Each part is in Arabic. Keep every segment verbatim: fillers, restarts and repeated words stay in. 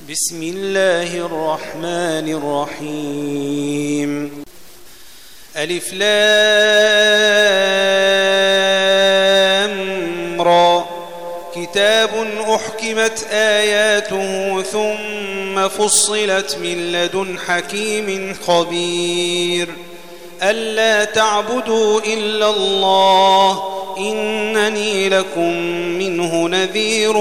بسم الله الرحمن الرحيم. ألف لام را كتاب أحكمت آياته ثم فصلت من لدن حكيم خبير ألا تعبدوا إلا الله إنني لكم منه نذير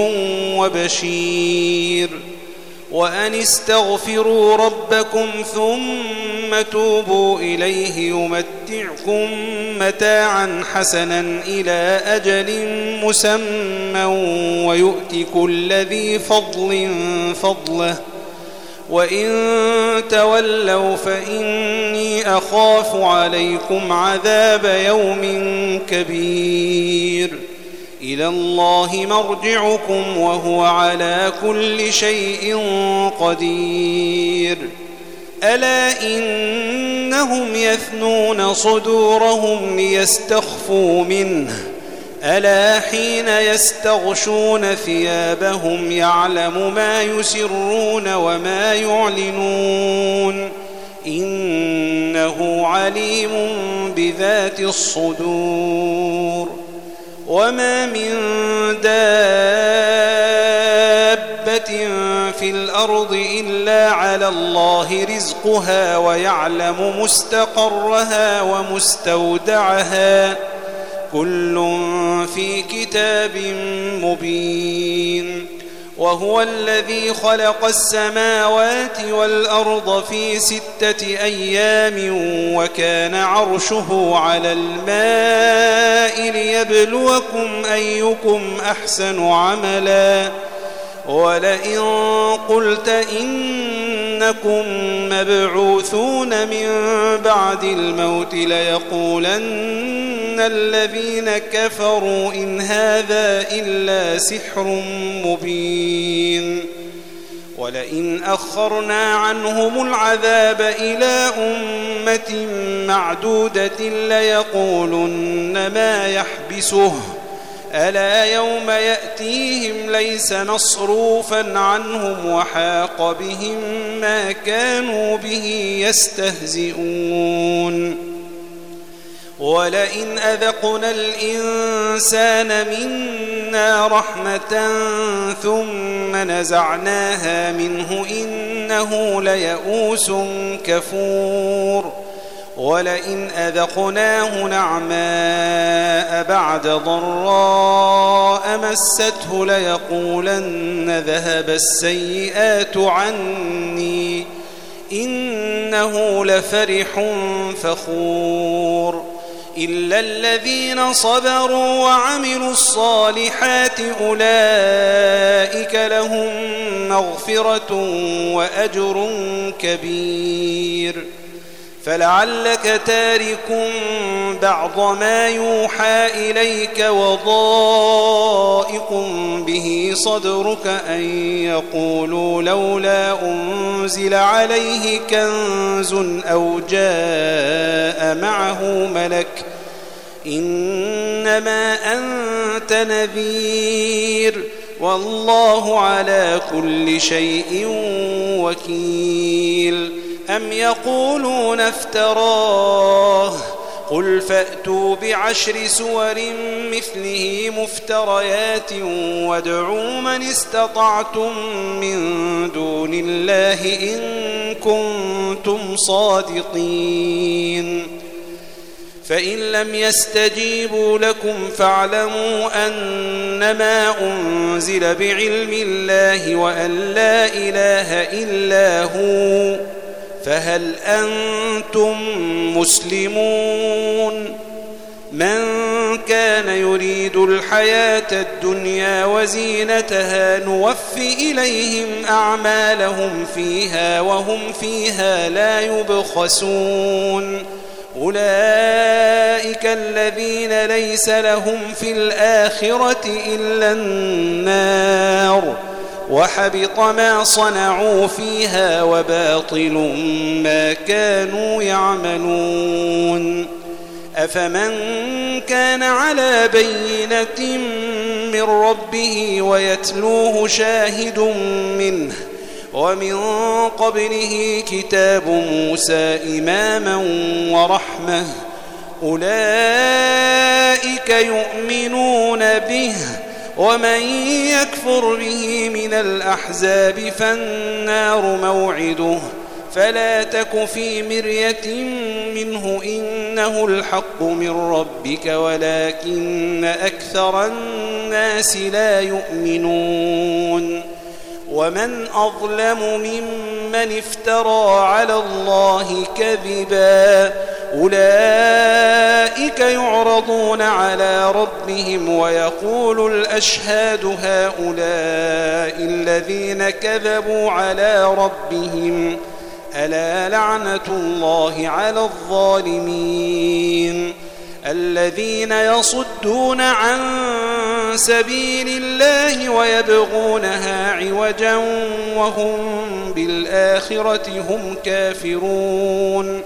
وبشير وأن استغفروا ربكم ثم توبوا إليه يمتعكم متاعا حسنا إلى أجل مسمى ويؤت كل ذي فضل فضله وإن تولوا فإني أخاف عليكم عذاب يوم كبير إلى الله مرجعكم وهو على كل شيء قدير ألا إنهم يثنون صدورهم ليستخفوا منه ألا حين يستغشون ثيابهم يعلم ما يسرون وما يعلنون إنه عليم بذات الصدور وما من دابة في الأرض إلا على الله رزقها ويعلم مستقرها ومستودعها كل في كتاب مبين وهو الذي خلق السماوات والأرض في ستة أيام وكان عرشه على الماء ليبلوكم أيكم أحسن عملا ولئن قلت إنكم مبعوثون من بعد الموت ليقولن الذين كفروا إن هذا إلا سحر مبين ولئن أخرنا عنهم العذاب إلى أمة معدودة ليقولن ما يحبسه ألا يوم يأتيهم ليس مصروفا عنهم وحاق بهم ما كانوا به يستهزئون ولئن أذقنا الإنسان منا رحمة ثم نزعناها منه إنه ليئوس كفور ولئن أذقناه نعماء بعد ضراء مسته ليقولن ذهب السيئات عني إنه لفرح فخور إلا الذين صبروا وعملوا الصالحات أولئك لهم مغفرة وأجر كبير فلعلك تارك بعض ما يوحى إليك وضائق به صدرك أن يقولوا لولا أنزل عليه كنز أو جاء معه ملك إنما أنت نذير والله على كل شيء وكيل أم يقولون افتراه قل فأتوا بعشر سور مثله مفتريات وادعوا من استطعتم من دون الله إن كنتم صادقين فإن لم يستجيبوا لكم فاعلموا أنما أنزل بعلم الله وأن لا إله إلا هو فهل أنتم مسلمون من كان يريد الحياة الدنيا وزينتها نوف إليهم أعمالهم فيها وهم فيها لا يبخسون أولئك الذين ليس لهم في الآخرة إلا النار وحبط ما صنعوا فيها وباطل ما كانوا يعملون أفمن كان على بينة من ربه ويتلوه شاهد منه ومن قبله كتاب موسى إماما ورحمة أولئك يؤمنون به ومن يكفر به من الأحزاب فالنار موعده فلا تك في مرية منه إنه الحق من ربك ولكن أكثر الناس لا يؤمنون ومن أظلم ممن افترى على الله كذبا أولئك يعرضون على ربهم ويقول الأشهاد هؤلاء الذين كذبوا على ربهم ألا لعنة الله على الظالمين الذين يصدون عن سبيل الله ويبغونها عوجا وهم بالآخرة هم كافرون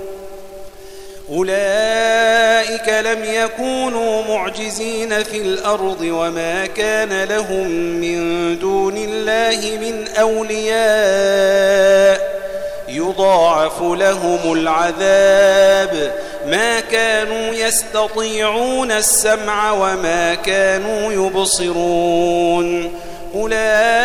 أولئك لم يكونوا معجزين في الأرض وما كان لهم من دون الله من أولياء يضاعف لهم العذاب ما كانوا يستطيعون السمع وما كانوا يبصرون أولئك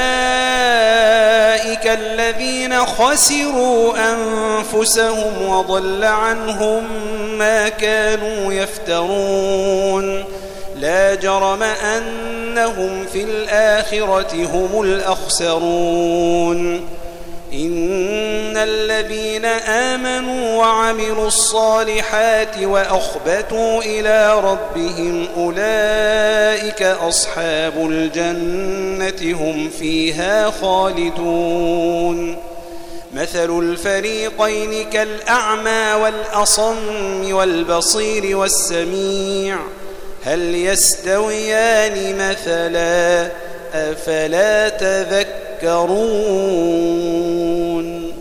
الذين خسروا أنفسهم وضل عنهم ما كانوا يفترون لا جرم أنهم في الآخرة هم الأخسرون إن الذين آمنوا وعملوا الصالحات وأخبتوا إلى ربهم أولئك أصحاب الجنة هم فيها خالدون مثل الفريقين كالأعمى والأصم والبصير والسميع هل يستويان مثلا أفلا تذكرون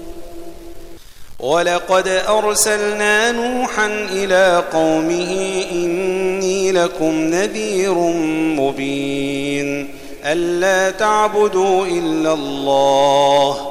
ولقد أرسلنا نوحا إلى قومه إني لكم نذير مبين ألا تعبدوا إلا الله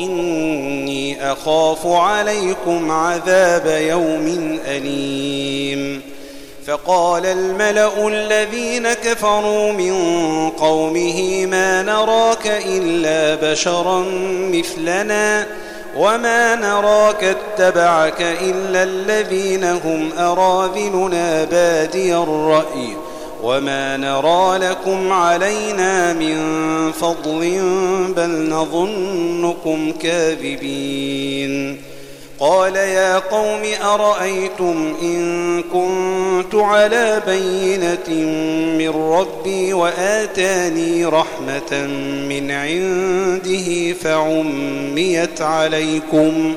إني أخاف عليكم عذاب يوم أليم فقال الملأ الذين كفروا من قومه ما نراك إلا بشرا مثلنا وما نراك اتبعك إلا الذين هم أراذلنا بادي الرأي وما نرى لكم علينا من فضل بل نظنكم كاذبين قال يا قوم أرأيتم إن كنت على بينة من ربي وآتاني رحمة من عنده فعميت عليكم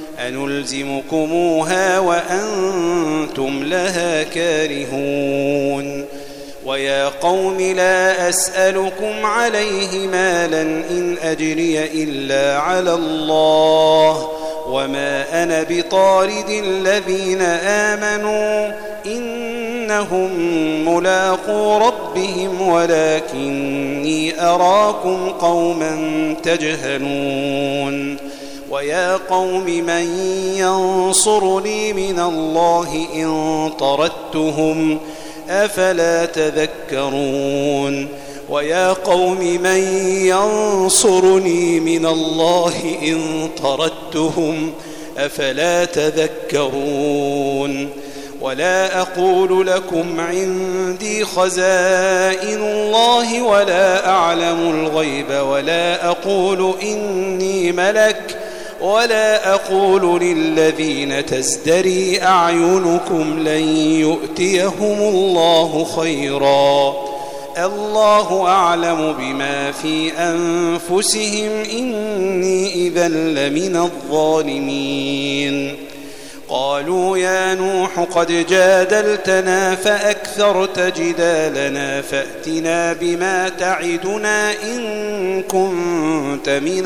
أنلزمكموها وأنتم لها كارهون ويا قوم لا أسألكم عليه مالا إن أجري إلا على الله وما أنا بطارد الذين آمنوا إنهم ملاقو ربهم ولكني أراكم قوما تجهلون ويا قوم من ينصرني من الله إن طردتهم أفلا تذكرون ويا قوم من ينصرني من الله إن طردتهم أفلا تذكرون ولا أقول لكم عندي خزائن الله ولا أعلم الغيب ولا أقول إني ملك ولا أقول للذين تزدري أعينكم لن يؤتيهم الله خيرا الله أعلم بما في أنفسهم إني إذا لمن الظالمين قالوا يا نوح قد جادلتنا فأكثرت جدالنا فأتنا بما تعدنا إن كنت من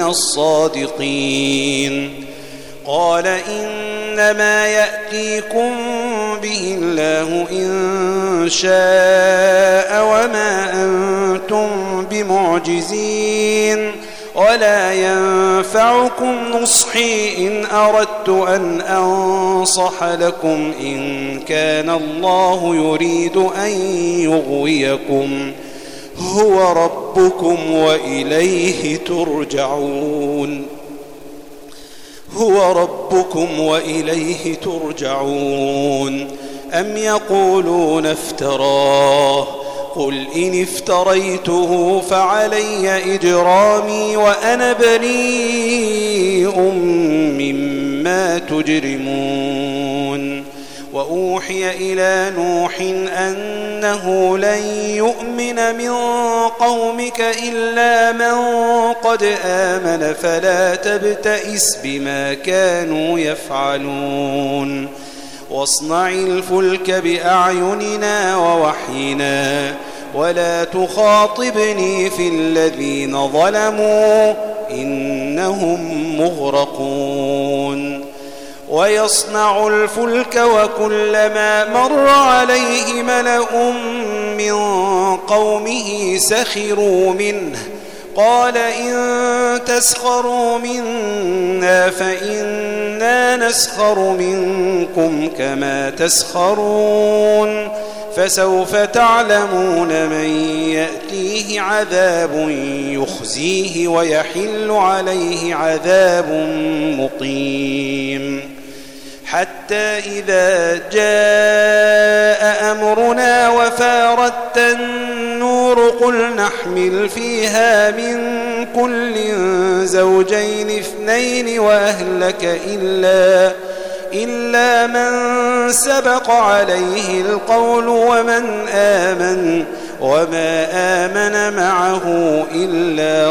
الصادقين قال إنما يأتيكم به الله إن شاء وما أنتم بمعجزين ولا ينفعكم نصحي إن أردت أن أنصح لكم إن كان الله يريد أن يغويكم هو ربكم وإليه ترجعون هو ربكم وإليه ترجعون أم يقولون افتراه قل إن افتريته فعلي إجرامي وأنا بريء مما تجرمون وأوحي إلى نوح أنه لن يؤمن من قومك إلا من قد آمن فلا تبتئس بما كانوا يفعلون واصنع الفلك بأعيننا ووحينا ولا تخاطبني في الذين ظلموا إنهم مغرقون ويصنع الفلك وكلما مر عليه ملأ من قومه سخروا منه قال إن تسخروا منا فإنا نسخر منكم كما تسخرون فسوف تعلمون من يأتيه عذاب يخزيه ويحل عليه عذاب مقيم حتى إذا جاء أمرنا وفارت النور قل نحمل فيها من كل زوجين اثنين وأهلك إلا, إلا من سبق عليه القول ومن آمن وما آمن معه إلا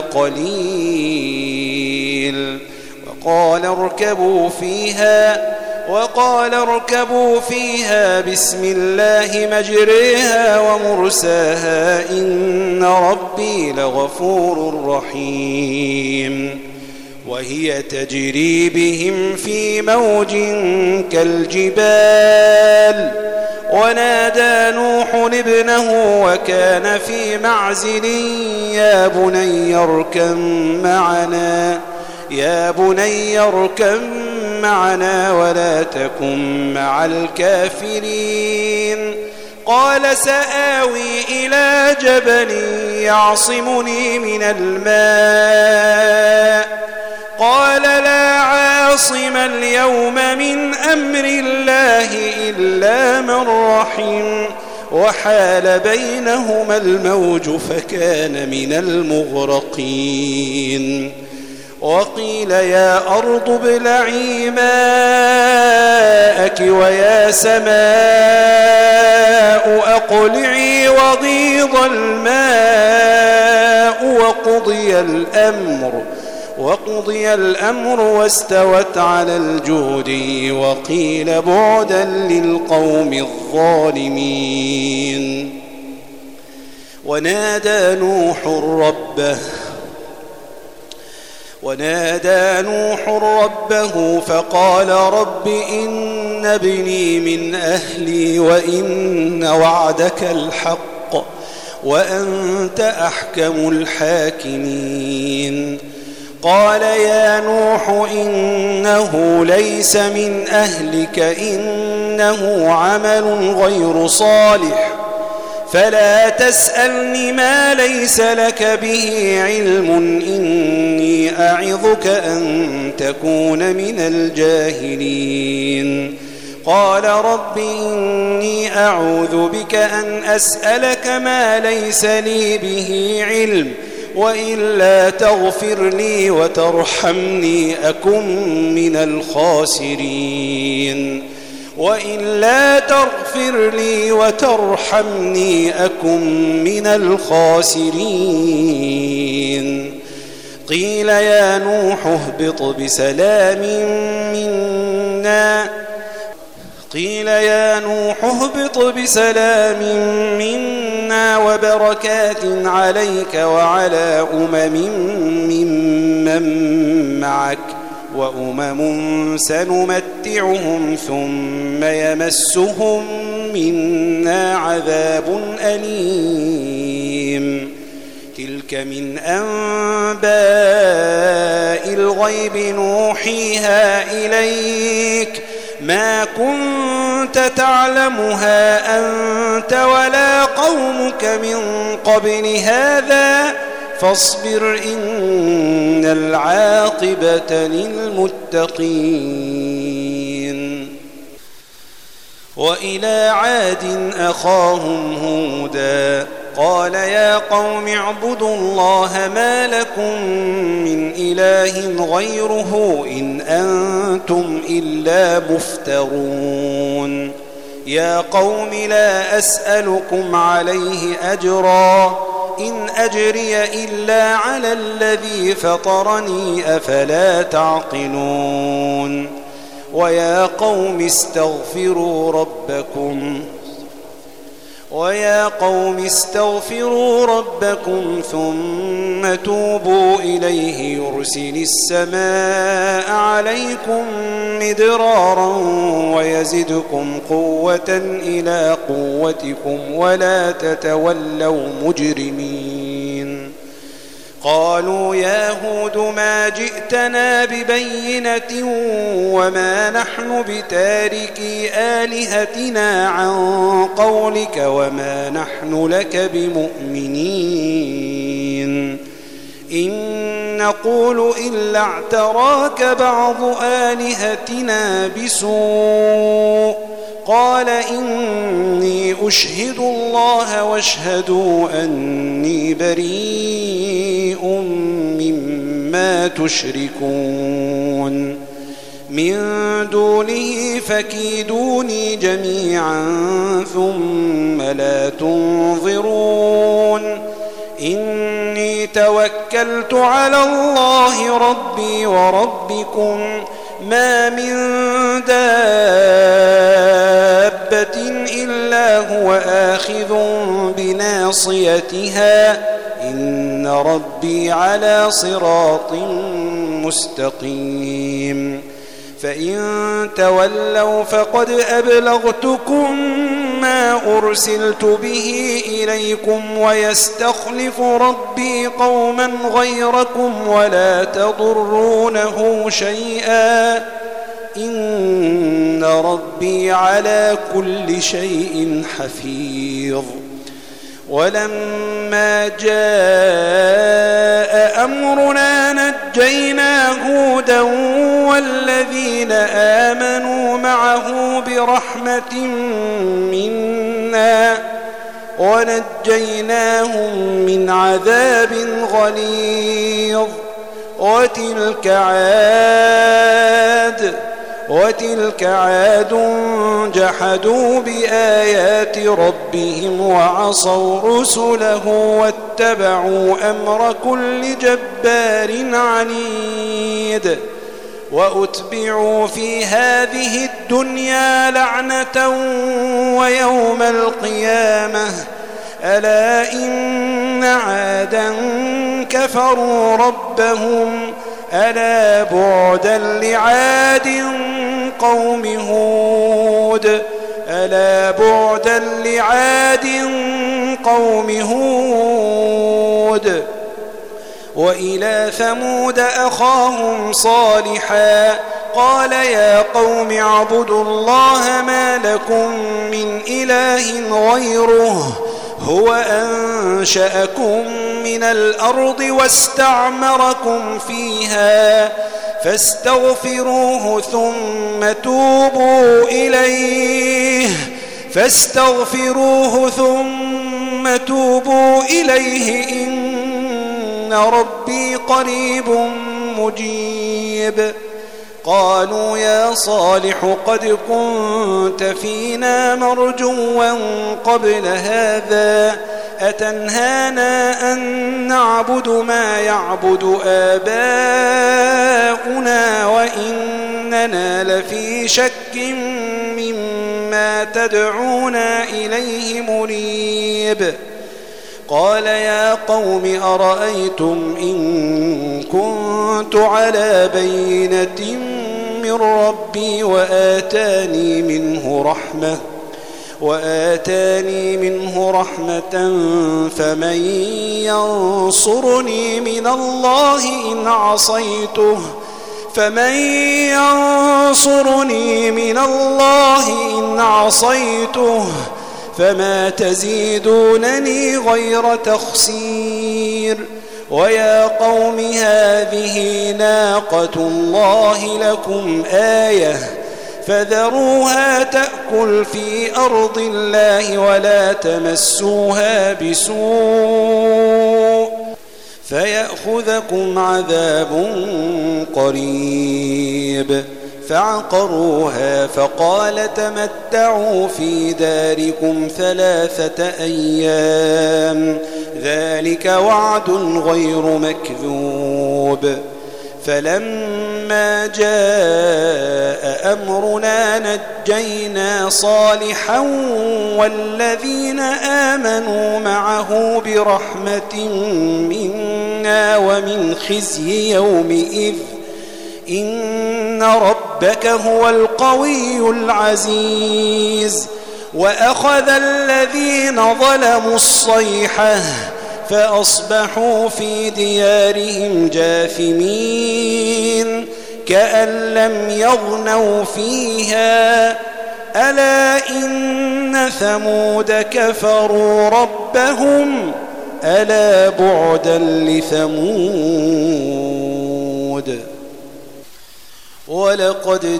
قليل وقال اركبوا فيها وقال اركبوا فيها بسم الله مجريها ومرساها إن ربي لغفور رحيم وهي تجري بهم في موج كالجبال ونادى نوح ابنه وكان في معزل يا بني اركب معنا يا بني اركب معنا ولا تكن مع الكافرين قال سآوي إلى جبل يعصمني من الماء قال لا عاصم اليوم من أمر الله إلا من رحم وحال بينهما الموج فكان من المغرقين وقيل يا أرض ابلعي ماءك ويا سماء أقلعي وغيض الماء وقضي الأمر وقضي الأمر واستوت على الجودي وقيل بعدا للقوم الظالمين ونادى نوح ربه ونادى نوح ربه فقال رب إن ابني من أهلي وإن وعدك الحق وأنت أحكم الحاكمين قال يا نوح إنه ليس من أهلك إنه عمل غير صالح فلا تسألني ما ليس لك به علم إني أعظك أن تكون من الجاهلين قال رب إني أعوذ بك أن أسألك ما ليس لي به علم وإلا تغفر لي وترحمني أكن من الخاسرين وإلا تغفر لي وترحمني أكن من الخاسرين قيل يا نوح اهبط بسلام منا قيل يا نوح اهبط بسلام منا وبركات عليك وعلى أمم ممن معك وأمم سنمتعهم ثم يمسهم منا عذاب أليم تلك تلك من أنباء الغيب نوحيها إليك ما كنت تعلمها أنت ولا قومك من قبل هذا فاصبر إن العاقبة للمتقين. وإلى عاد أخاهم هودا قال يا قوم اعبدوا الله ما لكم من إله غيره إن أنتم إلا مفترون. يا قوم لا أسألكم عليه أجرا إن أجري إلا على الذي فطرني أفلا تعقلون. ويا قوم استغفروا ربكم ويا قوم استغفروا ربكم ثم توبوا إليه يرسل السماء عليكم مدرارا ويزدكم قوة إلى قوتكم ولا تتولوا مجرمين. قالوا يا هود ما جئتنا ببينة وما نحن بتاركي آلهتنا عن قولك وما نحن لك بمؤمنين إن نقول إلا اعتراك بعض آلهتنا بسوء قال إني أشهد الله واشهدوا أني بريء مما تشركون من دونه فكيدوني جميعا ثم لا تنظرون. إني توكلت على الله ربي وربكم ما من دابة إلا هو آخذ بناصيتها إن ربي على صراط مستقيم. فإن تولوا فقد أبلغتكم ما أرسلت به إليكم ويستخلف ربي قوما غيركم ولا تضرونه شيئا إن ربي على كل شيء حفيظ. ولما جاء أمرنا نجينا هودا والذين آمنوا معه برحمة منا ونجيناهم من عذاب غليظ. وتلك عاد وتلك عاد جحدوا بآيات ربهم وعصوا رسله واتبعوا أمر كل جبار عنيد. وأتبعوا في هذه الدنيا لعنة ويوم القيامة ألا إن عادا كفروا ربهم ألا بعدا لعاد قوم هود ألا بعدا لعاد قوم هود. وإلى ثمود أخاهم صالحا قال يا قوم اعبدوا الله ما لكم من إله غيره هو أنشأكم من الأرض واستعمركم فيها فاستغفروه ثم توبوا إليه فاستغفروه ثم توبوا إليه إن ربي قريب مجيب. قالوا يا صالح قد كنت فينا مرجوا قبل هذا أتنهانا أن نعبد ما يعبد آباؤنا وإننا لفي شك مما تدعونا إليه مريب. قال يا قوم أرأيتم إن كنت على بينة من ربي وآتاني منه رحمة وآتاني منه رحمة فمن ينصرني من الله إن عصيته فمن ينصرني من الله إن عصيته فما تزيدونني غير تخسير ويا قوم هذه ناقة الله لكم آية فذروها تأكل في أرض الله ولا تمسوها بسوء فيأخذكم عذاب قريب فعقروها فقال تمتعوا في داركم ثلاثة أيام ذلك وعد غير مكذوب فلما جاء أمرنا نجينا صالحا والذين آمنوا معه برحمة منا ومن خزي يومئذ إن ربك هو القوي العزيز وأخذ الذين ظلموا الصيحة فأصبحوا في ديارهم جاثمين كأن لم يغنوا فيها ألا إن ثمود كفروا ربهم ألا بعدا لثمود ولقد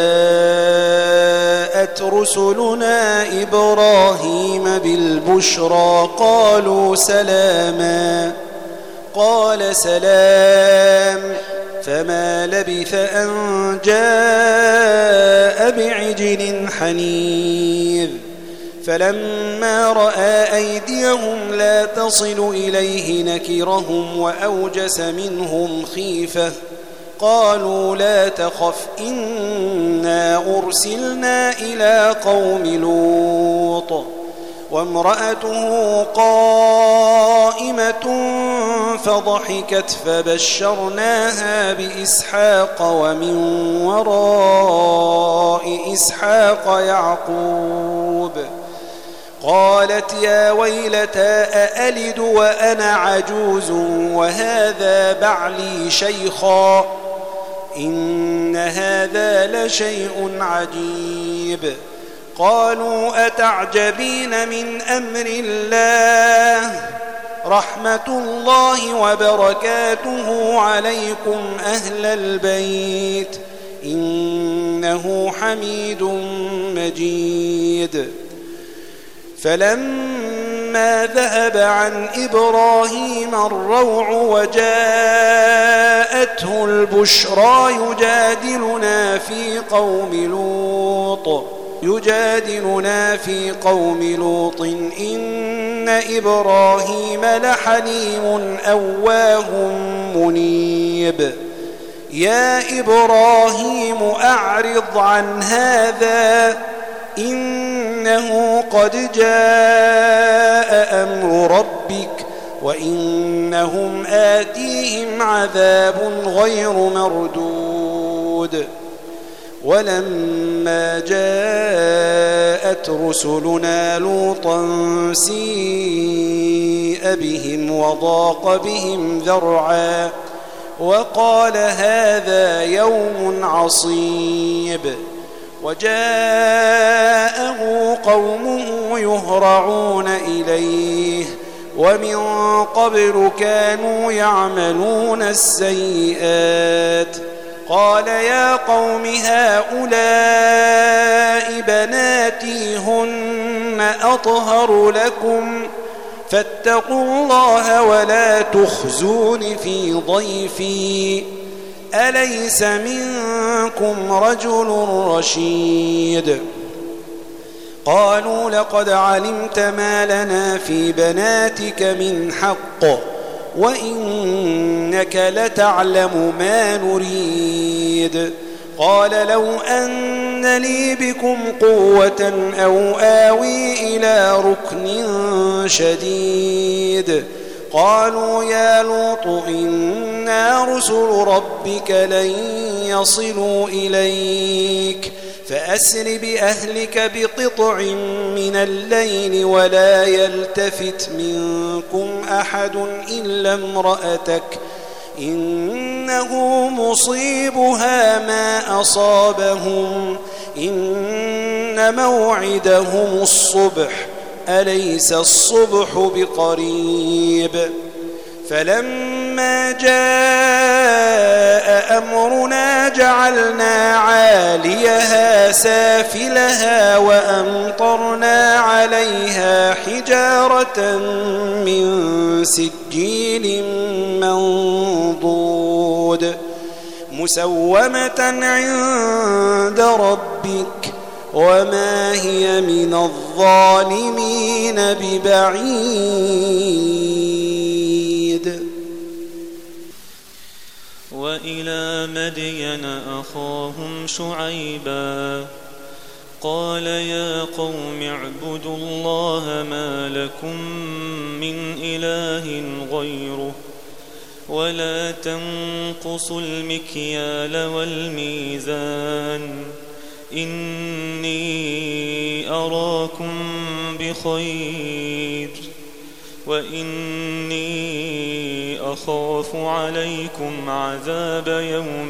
جاءت رسلنا إبراهيم بالبشرى قالوا سلاما قال سلام فما لبث أن جاء بعجل حنيذ فلما رأى أيديهم لا تصل إليه نكرهم وأوجس منهم خيفة قالوا لا تخف إنا أرسلنا إلى قوم لوط وامرأته قائمة فضحكت فبشرناها بإسحاق ومن وراء إسحاق يعقوب قالت يا ويلتى أألد وأنا عجوز وهذا بعلي شيخا إن هذا لشيء عجيب قالوا أتعجبين من أمر الله رحمة الله وبركاته عليكم أهل البيت إنه حميد مجيد فلما ذهب عن إبراهيم الروع وجاءته البشرى يجادلنا في قوم لوط يجادلنا في قوم لوط إن إبراهيم لحليم أواه منيب يا إبراهيم أعرض عن هذا إنه قد جاء أمر ربك وإنهم آتيهم عذاب غير مردود ولما جاءت رسلنا لوطا سيء بهم وضاق بهم ذرعا وقال هذا يوم عصيب وجاءه قومه يهرعون إليه ومن قبل كانوا يعملون السيئات قال يا قوم هؤلاء بناتي هن أطهر لكم فاتقوا الله ولا تخزون في ضيفي أليس منكم رجل رشيد قالوا لقد علمت ما لنا في بناتك من حق وإنك لتعلم ما نريد قال لو أن لي بكم قوة أو آوي إلى ركن شديد قالوا يا لوط إنا رسل ربك لن يصلوا إليك فأسر بأهلك بقطع من الليل ولا يلتفت منكم أحد إلا امرأتك إنه مصيبها ما أصابهم إن موعدهم الصبح أليس الصبح بقريب فلما جاء أمرنا جعلنا عاليها سافلها وأمطرنا عليها حجارة من سجيل منضود مسومة عند ربك وما هي من الظالمين ببعيد. وإلى مدين أخاهم شعيبا قال يا قوم اعبدوا الله ما لكم من إله غيره ولا تنقصوا المكيال والميزان إني أراكم بخير وإني أخاف عليكم عذاب يوم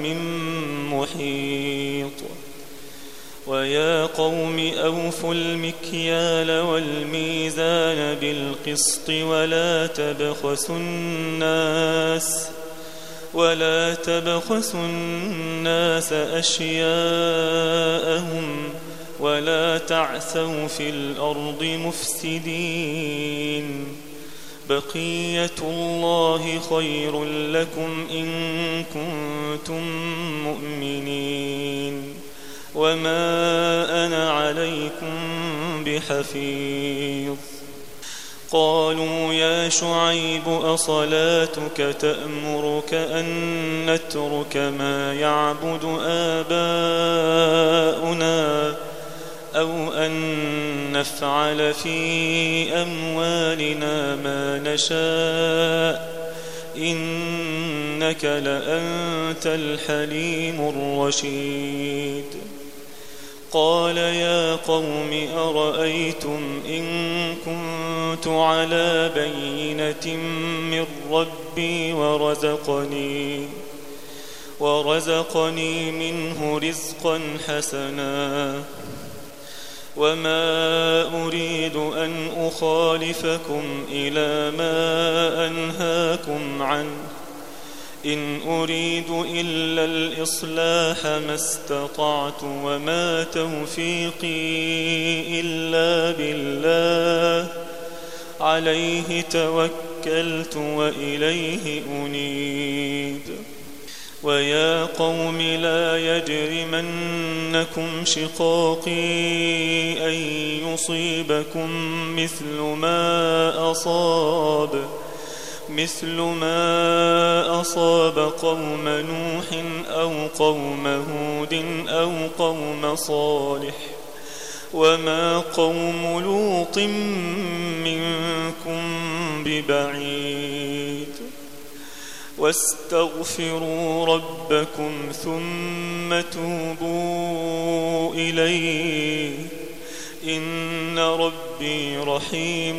محيط. ويا قوم أوفوا المكيال والميزان بالقسط ولا تبخسوا الناس ولا تبخسوا الناس أشياءهم ولا تعثوا في الأرض مفسدين بقية الله خير لكم إن كنتم مؤمنين وما أنا عليكم بحفيظ. قالوا يا شعيب أصلاتك تأمرك أن نترك ما يعبد آباؤنا أو أن نفعل في أموالنا ما نشاء إنك لأنت الحليم الرشيد. قال يا قوم أرأيتم إن كنت على بينة من ربي ورزقني ورزقني منه رزقا حسنا وما أريد أن أخالفكم إلى ما أنهاكم عنه إن أريد إلا الإصلاح ما استطعت وما توفيقي إلا بالله عليه توكلت وإليه أنيب. ويا قوم لا يجرمنكم شقاقي أن يصيبكم مثل ما أصاب مثل ما أصاب قوم نوح أو قوم هود أو قوم صالح وما قوم لوط منكم ببعيد. واستغفروا ربكم ثم توبوا إليه إن ربي رحيم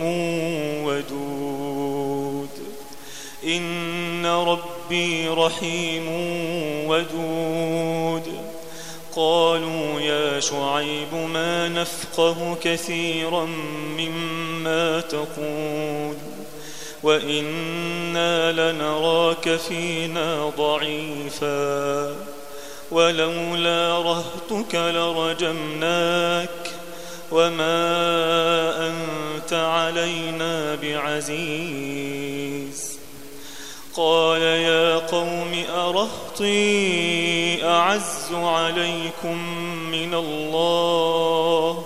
ودود إن ربي رحيم ودود. قالوا يا شعيب ما نفقه كثيرا مما تقول وإنا لنراك فينا ضعيفا ولولا رهطك لرجمناك وما أنت علينا بعزيز. قال يا قوم أرهطي أعز عليكم من الله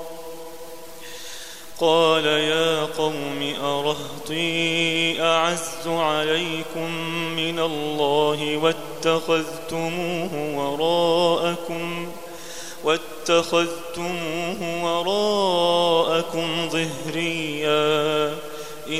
قال يا قوم أرهطي أعز عليكم من الله واتخذتموه وراءكم واتخذتموه وراءكم ظهريا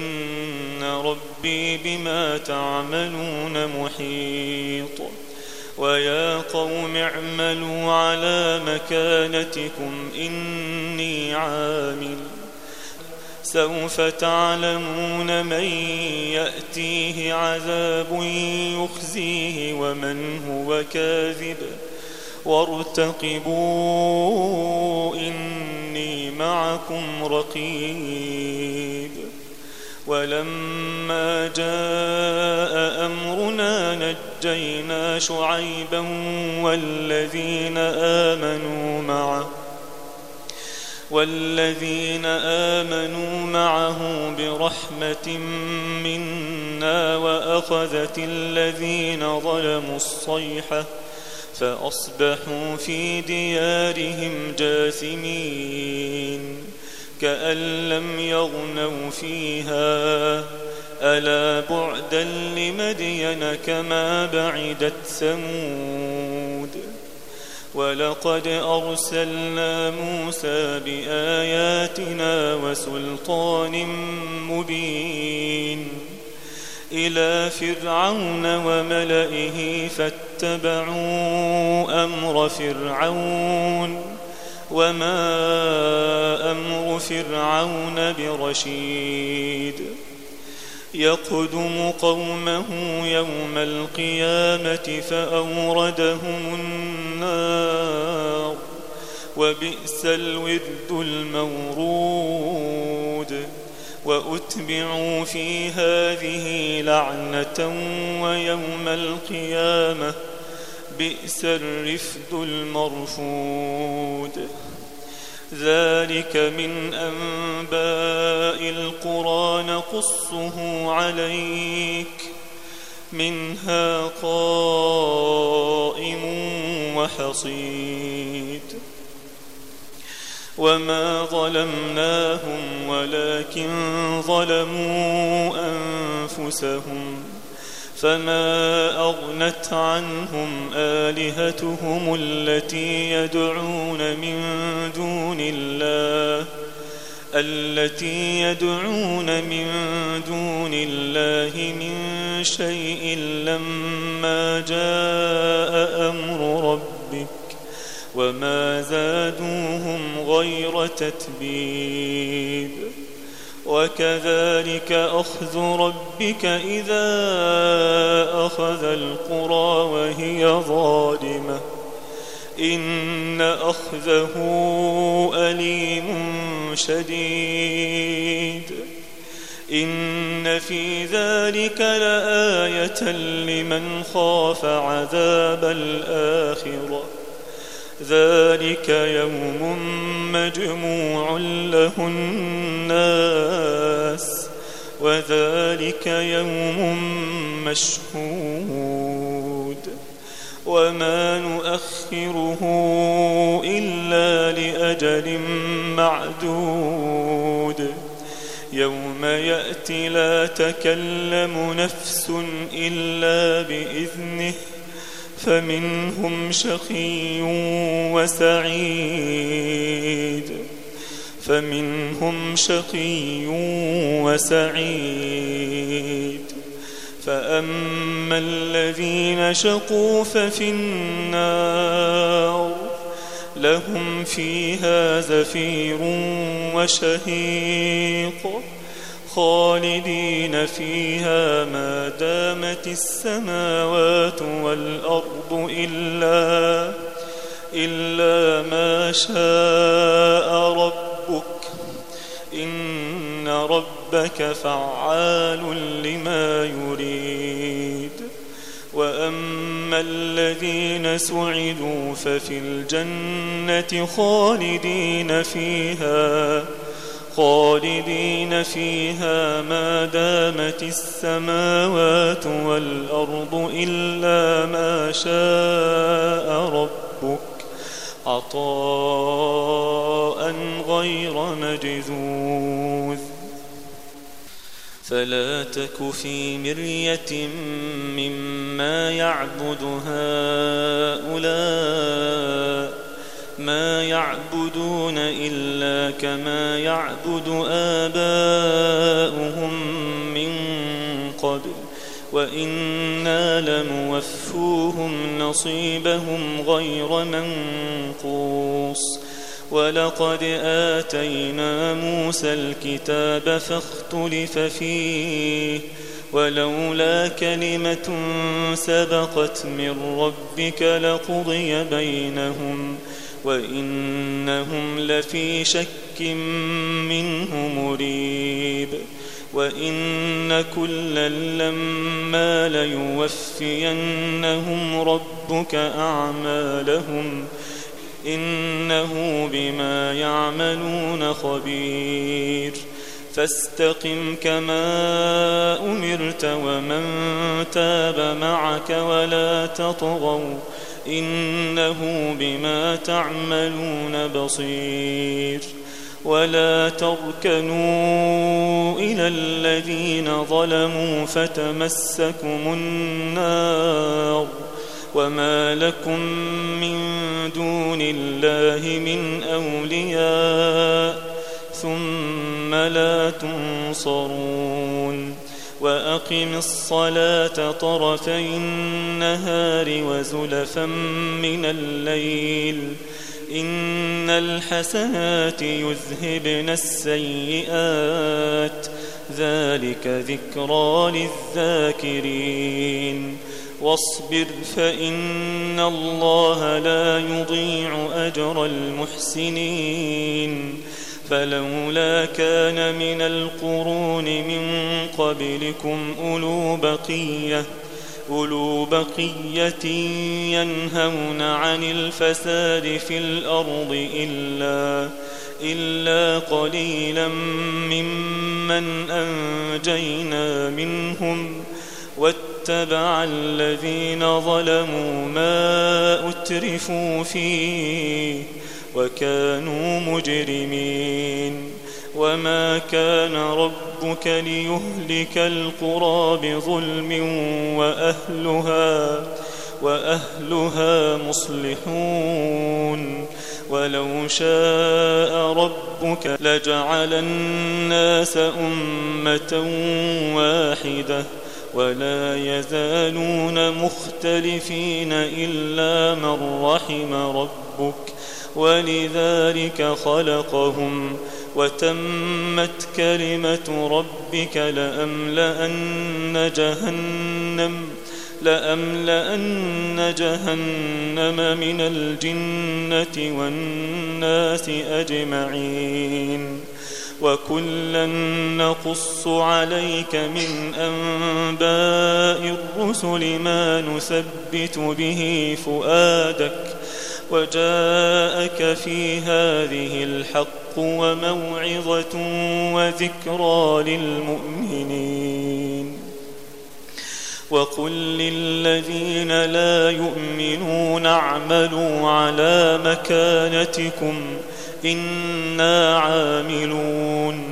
إن ربي بما تعملون محيط. ويا قوم اعملوا على مكانتكم إني عامل سوف تعلمون من يأتيه عذاب يخزيه ومن هو كاذب وارتقبوا إني معكم رقيب ولما جاء أمرنا نجينا شعيبا والذين آمنوا معه والذين آمنوا معه برحمة منا وأخذت الذين ظلموا الصيحة فأصبحوا في ديارهم جاثمين كأن لم يغنوا فيها ألا بعدا لمدين كما بعدت ثمود ولقد أرسلنا موسى بآياتنا وسلطان مبين إلى فرعون وملئه فاتبعوا أمر فرعون وما أمر فرعون برشيد يقدم قومه يوم القيامة فأوردهم النار وبئس الورد المورود وأتبعوا في هذه لعنة ويوم القيامة بئس الرفد المرفود ذلك من أنباء القرى نقصه عليك منها قائم وحصيد وما ظلمناهم ولكن ظلموا أنفسهم فما أغنت عنهم آلهتهم التي يدعون من دون الله التي يدعون من دون الله من شيء لما جاء أمر ربك وما زادوهم غير تتبيب وكذلك أخذ ربك إذا أخذ القرى وهي ظالمة إن أخذه أليم شديد إن في ذلك لآية لمن خاف عذاب الآخرة ذلك يوم مجموع له الناس وذلك يوم مشهود وما نؤخره إلا لأجل معدود يوم يأتي لا تكلم نفس إلا بإذنه فمنهم شقي وسعيد فمنهم شقي وسعيد فأما الذين شقوا ففي النار لهم فيها زفير وشهيق خالدين فيها ما دامت السماوات والأرض إلا إلا ما شاء ربك إن ربك فعال لما يريد وأما الذين سعدوا ففي الجنة خالدين فيها خالدين فيها ما دامت السماوات والأرض إلا ما شاء ربك عطاء غير مجذوذ فلا تك في مرية مما يعبد هؤلاء ما يعبدون إلا كما يعبد آباؤهم من قبل وإنا لموفو وآتوهم نصيبهم غير منقوص ولقد آتينا موسى الكتاب فاختلف فيه ولولا كلمة سبقت من ربك لقضي بينهم وإنهم لفي شك منه مريب وإن كلا لما ليوفينهم ربك أعمالهم إنه بما يعملون خبير فاستقم كما أمرت ومن تاب معك ولا تطغوا إنه بما تعملون بصير ولا تركنوا إلى الذين ظلموا فتمسكم النار وما لكم من دون الله من أولياء ثم لا تنصرون وأقم الصلاة طرفي النهار وزلفا من الليل إن الحسنات يذهبن السيئات ذلك ذكرى للذاكرين واصبر فإن الله لا يضيع أجر المحسنين فلولا كان من القرون من قبلكم أولو بقية أولو بقية ينهون عن الفساد في الأرض إلا إلا قليلا ممن أنجينا منهم واتبع الذين ظلموا ما أترفوا فيه وكانوا مجرمين وما كان ربك ليهلك القرى بظلم وأهلها وأهلها مصلحون ولو شاء ربك لجعل الناس أمة واحدة ولا يزالون مختلفين إلا من رحم ربك ولذلك خلقهم وتمت كلمة ربك لأملأن جهنم لأملأن جهنم من الجنة والناس أجمعين وكلا نقص عليك من أنباء الرسل ما نثبت به فؤادك وجاءك في هذه الحق وموعظة وذكرى للمؤمنين وقل للذين لا يؤمنون اعملوا على مكانتكم إنا عاملون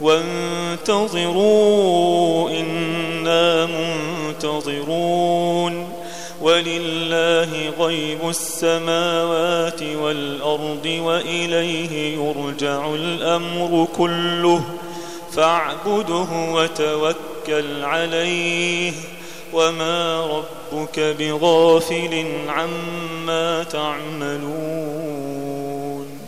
وانتظروا إنا منتظرون ولله غيب السماوات والأرض وإليه يرجع الأمر كله فاعبده وتوكل عليه وما ربك بغافل عما تعملون.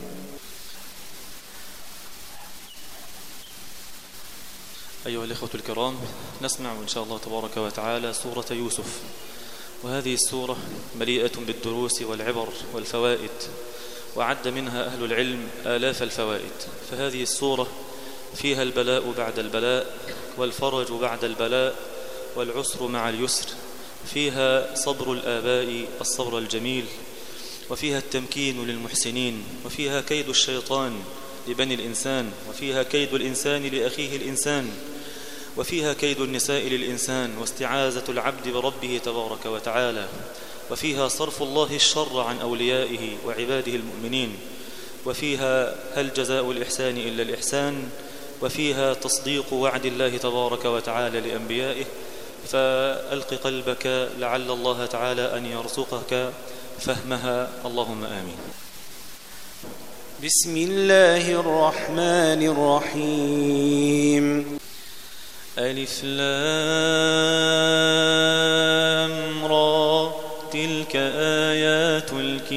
أيها الإخوة الكرام، نسمع إن شاء الله تبارك وتعالى سورة يوسف، وهذه السورة مليئة بالدروس والعبر والفوائد، وعد منها أهل العلم آلاف الفوائد. فهذه السورة فيها البلاء بعد البلاء والفرج بعد البلاء والعسر مع اليسر، فيها صبر الآباء الصبر الجميل، وفيها التمكين للمحسنين، وفيها كيد الشيطان لبني الإنسان، وفيها كيد الإنسان لأخيه الإنسان، وفيها كيد النساء للإنسان، واستعاذة العبد بربه تبارك وتعالى، وفيها صرف الله الشر عن أوليائه وعباده المؤمنين، وفيها هل جزاء الإحسان إلا الإحسان، وفيها تصديق وعد الله تبارك وتعالى لأنبيائه. فألق قلبك لعل الله تعالى أن يرزقك فهمها، اللهم آمين. بسم الله الرحمن الرحيم. ألف لام را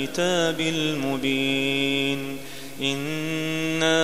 الكتاب المبين إنا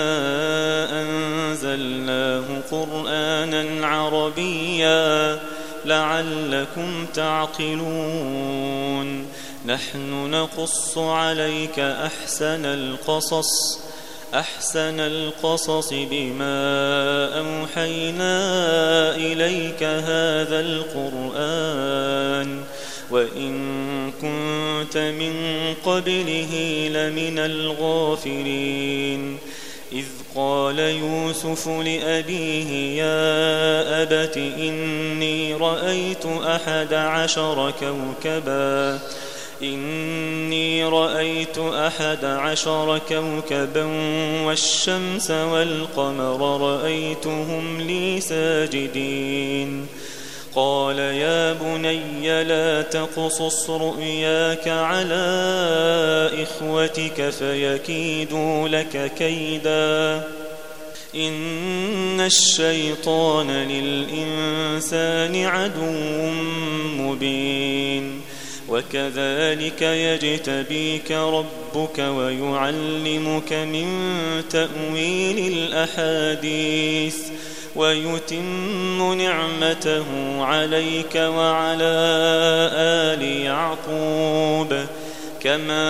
أنزلناه قرآنا عربيا لعلكم تعقلون نحن نقص عليك أحسن القصص أحسن القصص بما أوحينا إليك هذا القرآن وإن كنت من قبله لمن الغافلين إذ قال يوسف لأبيه يا أبت إني رأيت أحد عشر كوكبا إني رأيت أحد عشر كوكبا والشمس والقمر رأيتهم لي ساجدين قال يا بني لا تقصص رؤياك على إخوتك فيكيدوا لك كيدا إن الشيطان للإنسان عدو مبين وكذلك يجتبيك ربك ويعلمك من تأويل الأحاديث ويتم نعمته عليك وعلى آل يعقوب كما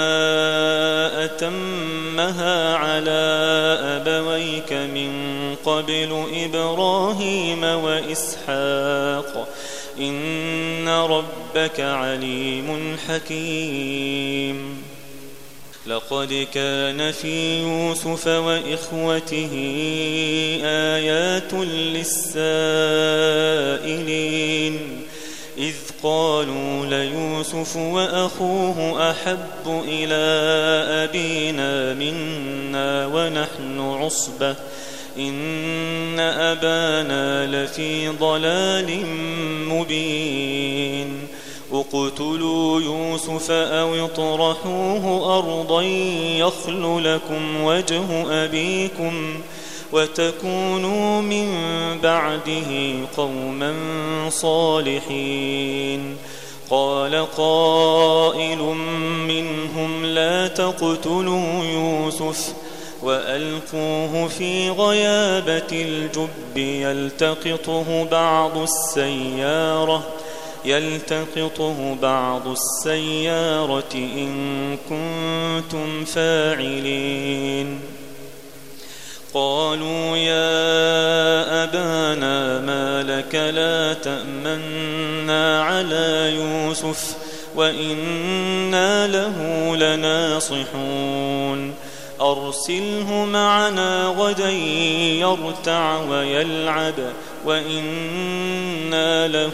أتمها على أبويك من قبل إبراهيم وإسحاق إن ربك عليم حكيم لقد كان في يوسف وإخوته آيات للسائلين إذ قالوا ليوسف وأخوه أحب إلى أبينا منا ونحن عصبة إن أبانا لفي ضلال مبين اقتلوا يوسف أو اطرحوه أرضا يخل لكم وجه أبيكم وتكونوا من بعده قوما صالحين قال قائل منهم لا تقتلوا يوسف وألقوه في غيابة الجب يلتقطه بعض السيارة يلتقطه بعض السيارة إن كنتم فاعلين قالوا يا أبانا ما لك لا تأمنا على يوسف وإنا له لناصحون أرسله معنا غدا يرتع ويلعب وإنا له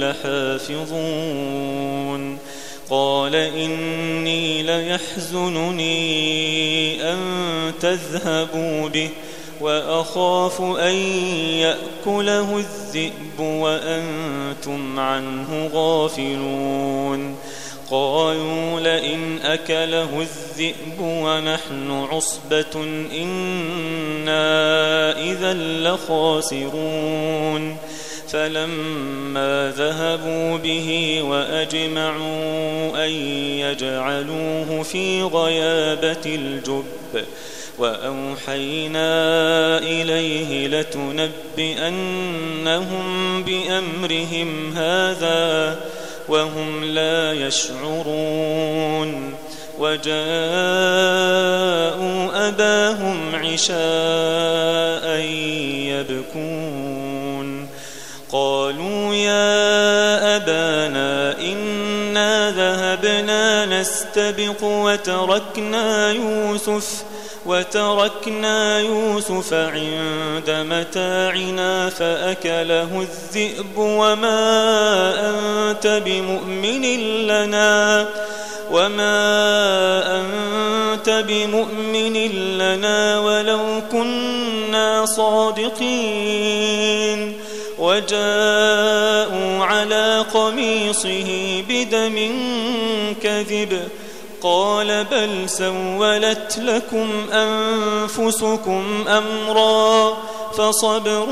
لحافظون قال إني ليحزنني أن تذهبوا به وأخاف أن يأكله الذئب وأنتم عنه غافلون قالوا لئن أكله الذئب ونحن عصبة إنا إذا لخاسرون فلما ذهبوا به وأجمعوا أن يجعلوه في غيابة الجب وأوحينا إليه لتنبئنهم بأمرهم هذا وهم لا يشعرون وجاءوا أباهم عشاء يبكون قالوا يا أبانا إنا ذهبنا نستبق وتركنا يوسف وتركنا يوسف عند متاعنا فأكله الذئب وما أنت بمؤمن لنا وما أنت بمؤمن لنا ولو كنا صادقين وجاءوا على قميصه بدم كذب قال بل سولت لكم أنفسكم أمرا فصبر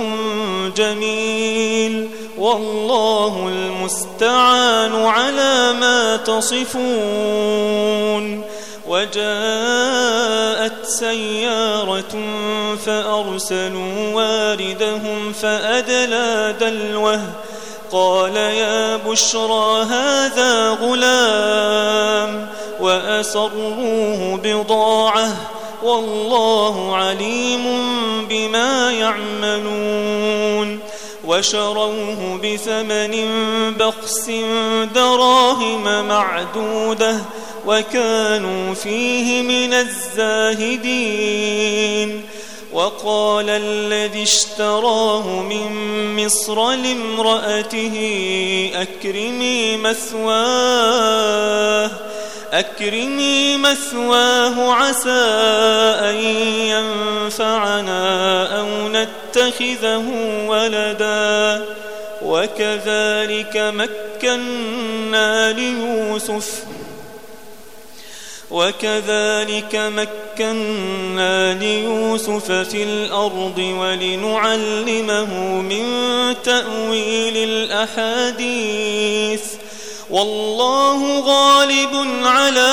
جميل والله المستعان على ما تصفون وجاءت سيارة فأرسلوا واردهم فأدلى دلوه قال يا بشرى هذا غلام وأسروه بضاعة والله عليم بما يعملون وشروه بثمن بخس دراهم معدودة وكانوا فيه من الزاهدين وقال الذي اشتراه من مصر لامرأته أكرمي مثواه أكرمي مثواه عسى أن ينفعنا أو نتخذه ولدا وكذلك مكنا ليوسف وكذلك مكنا ليوسف في الأرض ولنعلمه من تأويل الأحاديث والله غالب على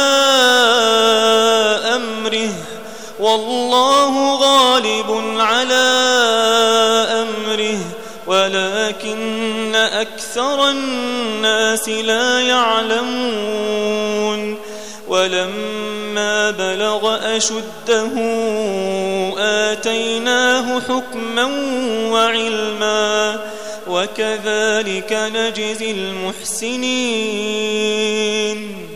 أمره والله غالب على أمره ولكن أكثر الناس لا يعلمون ولما بلغ أشده آتيناه حكما وعلما وكذلك نجزي المحسنين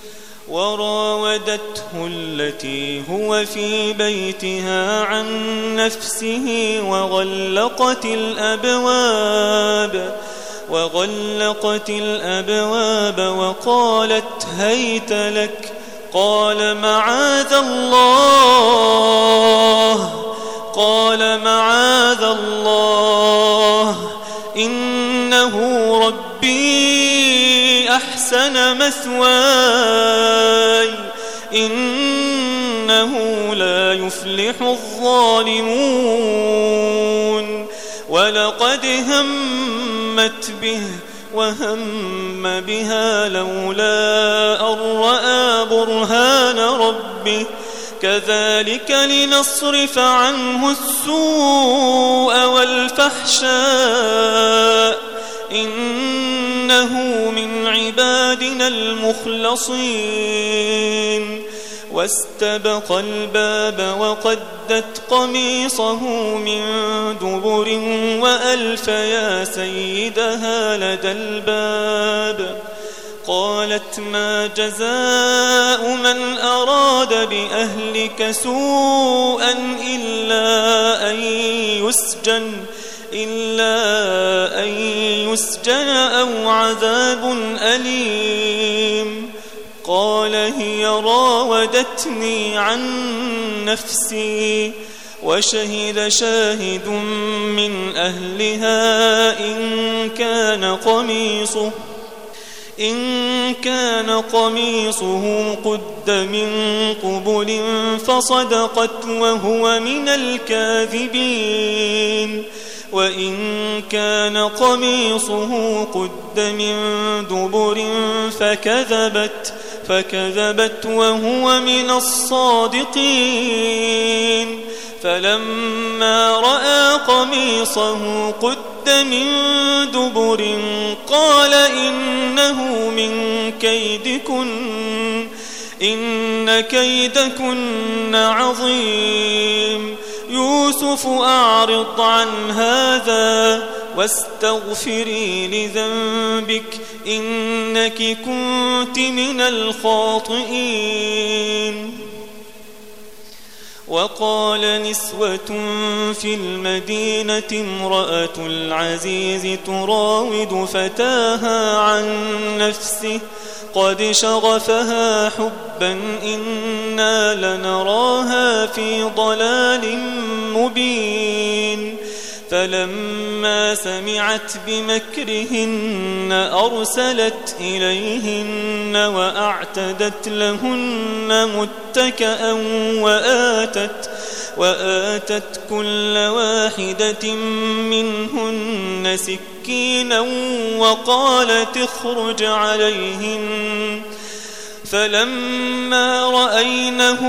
وراودته التي هو في بيتها عن نفسه وغلقت الأبواب وغلقت الأبواب وقالت هيت لك قال معاذ الله قال معاذ الله إنه ربي أحسن مثواي إنه لا يفلح الظالمون ولقد همت به وهم بها لولا أن رأى برهان ربه كذلك لنصرف عنه السوء والفحشاء إنه من عبادنا المخلصين واستبق الباب وقدت قميصه من دبر وألف يا سيدها لدى الباب قالت ما جزاء من أراد بأهلك سوءا إلا أن يسجن إلا أن يسجن أو عذاب أليم قال هي راودتني عن نفسي وشهد شاهد من أهلها إن كان قميصه إن كان قميصه قد من قبل فصدقت وهو من الكاذبين وإن كان قميصه قد من دبر فكذبت فكذبت وهو من الصادقين فلما رأى قميصه قد من دبر قال إنه من كيدكن إن كيدكن عظيم يوسف أعرض عن هذا واستغفري لذنبك إنك كنت من الخاطئين وقال نسوة في المدينة امرأة العزيز تراود فتاها عن نفسه قد شغفها حبا إنا لنراها في ضلال مبين فلما سمعت بمكرهن أرسلت إليهن وأعتدت لهن متكأ وآتت, وآتت كل واحدة منهن سكينا وقالت اخرج عليهن فلما رأينه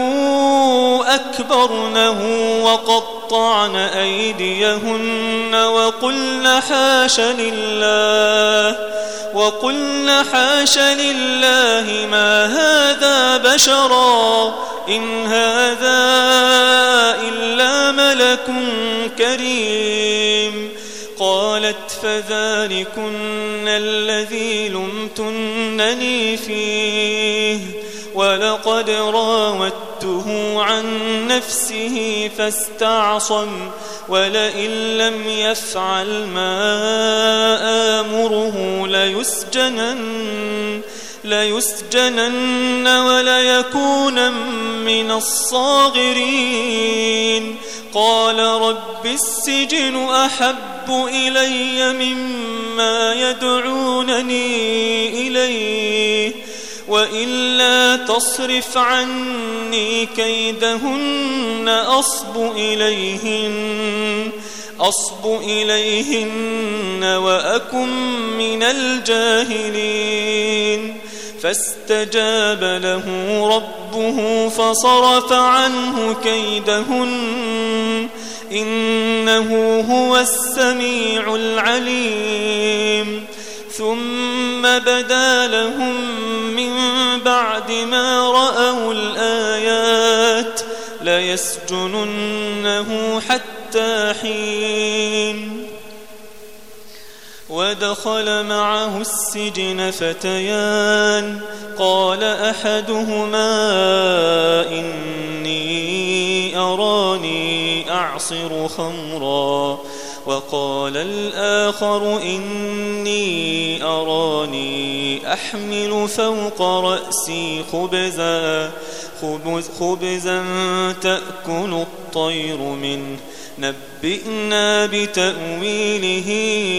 أكبرنه وقطعن أيديهن وقلن حاش لله وقلن حاش لله ما هذا بشرا إن هذا إلا ملك كريم. قالت فذلكن الذي لمتنني فيه ولقد راودته عن نفسه فاستعصم ولئن لم يفعل ما آمره ليسجنن ليسجنن وليكون من الصاغرين. قال رب السجن أحب إلي مما يدعونني إليه وإلا تصرف عني كيدهن أصب إليهن أصب إليهن وأكن من الجاهلين. فاستجاب له ربه فصرف عنه كيدهن إنه هو السميع العليم. ثم بدا لهم من بعد ما رأوا الآيات ليسجننه حتى حين. ودخل معه السجن فتيان قال أحدهما إني أراني أعصر خمرا وقال الآخر إني أراني أحمل فوق رأسي خبزا خبز خبزا تأكل الطير منه نبئنا بتأويله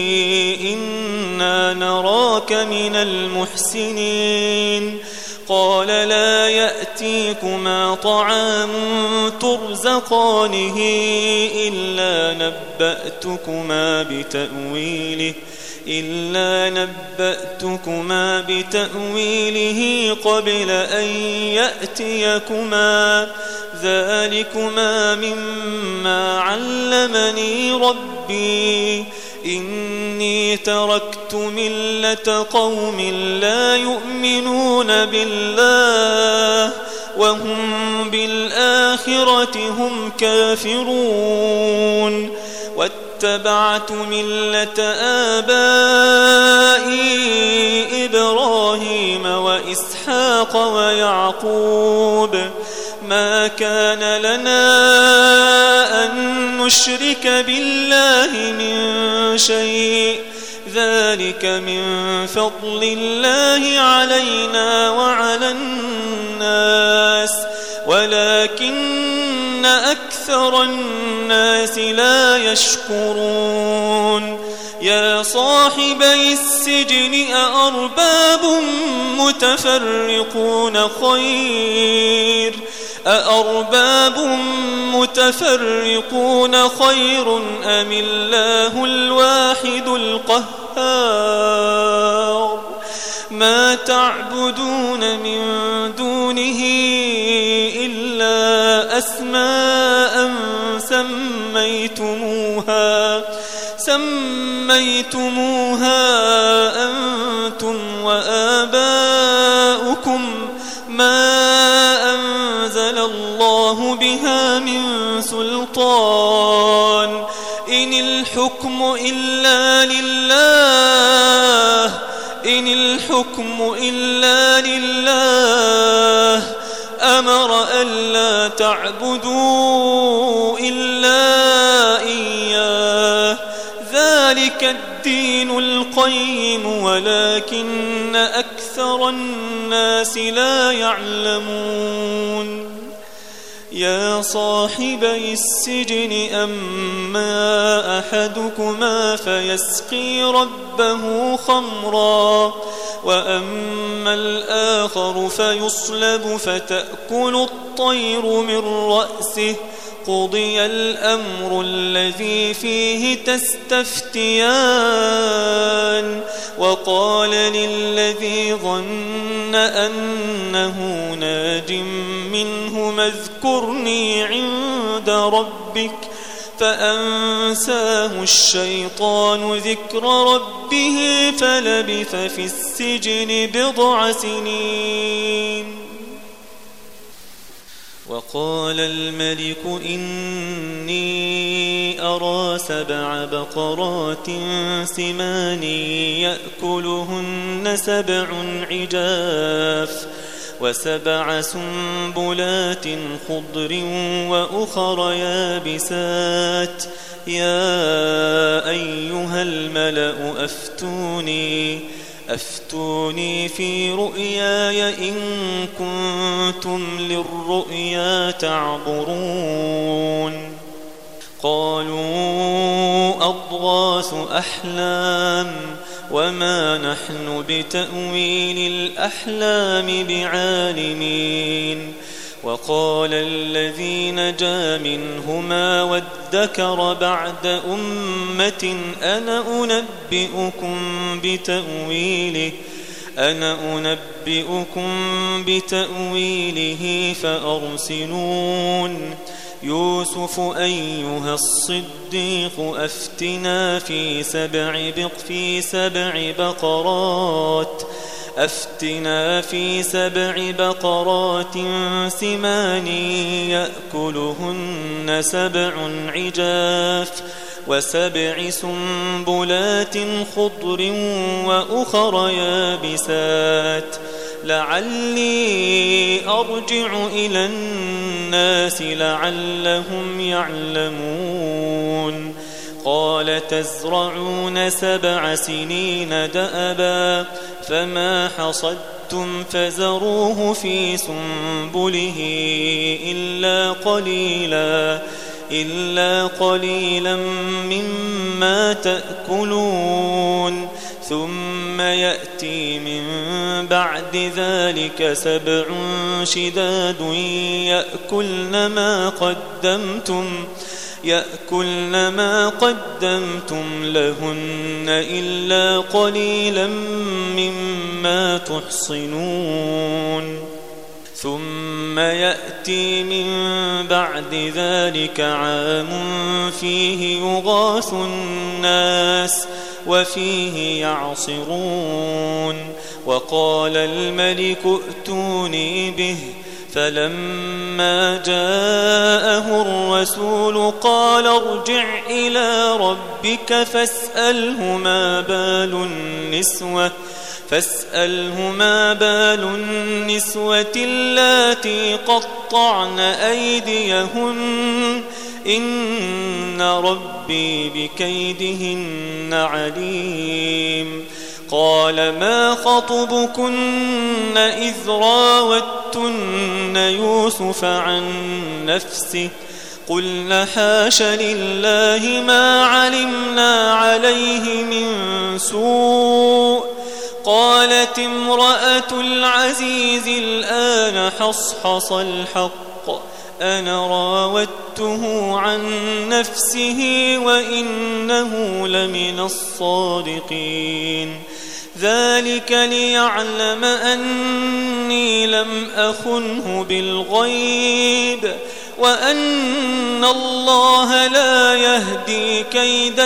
إنا نراك من المحسنين. قال لا يأتيكما طعام ترزقانه إلا نبأتكما بتأويله إلا نبأتكما بتأويله قبل أن يأتيكما ذلكما مما علمني ربي إني تركت ملة قوم لا يؤمنون بالله وهم بالآخرة هم كافرون واتبعت ملة آبائي إبراهيم وإسحاق ويعقوب ما كان لنا أن نشرك بالله من شيء ذلك من فضل الله علينا وعلى الناس ولكن أكثر الناس لا يشكرون. يا صاحبي السجن أأرباب متفرقون خير أأرباب متفرقون خير أم الله الواحد القهار. ما تعبدون من دونه إلا أسماء سميتموها سميتموها أنتم وآباؤكم ما أنزل الله بها من سلطان إن الحكم إلا لله إن الحكم إلا لله أمر ألا تعبدوا إلا إياه ذلك الدين القيم ولكن أكثر الناس لا يعلمون. يا صاحبي السجن أما أحدكما فيسقي ربه خمرا وأما الآخر فيصلب فتأكل الطير من رأسه قضي الأمر الذي فيه تستفتيان وقال للذي ظن أنه ناج منهما اذكرني عند ربك فأنساه الشيطان ذكر ربه فلبث في السجن بضع سنين. وقال الملك إني أرى سبع بقرات سمان يأكلهن سبع عجاف وسبع سنبلات خضر وأخر يابسات يا أيها الملأ أفتوني أفتوني في رؤياي إن كنتم للرؤيا تعبرون. قالوا أضغاث أحلام وما نحن بتأويل الأحلام بعالمين. وقال الذي نجا منهما وادكر بعد أمة أنا أنبئكم بتأويله أنا أنبئكم بتأويله فأرسلون. يوسف أيها الصديق أفتنا في سبع بق في سبع بقرات أفتنا في سبع بقرات سمان يأكلهن سبع عجاف وسبع سنبلات خضر وأخر يابسات لعلي أرجع إلى الناس لعلهم يعلمون. قال تزرعون سبع سنين دأبا فما حصدتم فذروه في سنبله إلا قليلا إلا قليلا مما تأكلون. ثم يأتي من بعد ذلك سبع شداد يأكلن ما قدمتم يأكلن ما قدمتم لهن إلا قليلا مما تحصنون. ثم يأتي من بعد ذلك عام فيه يغاث الناس وفيه يعصرون. وقال الملك ائتوني به فلما جاءه الرسول قال ارجع إلى ربك فاسأله ما بال النسوة فاسأله ما بال النسوة اللاتي قطعن أيديهن إن ربي بكيدهن عليم. قال ما خطبكن إذ راوتن يوسف عن نفسه قلن حاش لله ما علمنا عليه من سوء. قالت امرأة العزيز الآن حصحص الحق أنا راودته عن نفسه وإنه لمن الصادقين. ذلك ليعلم أني لم أخنه بالغيب وأن الله لا يهدي كيد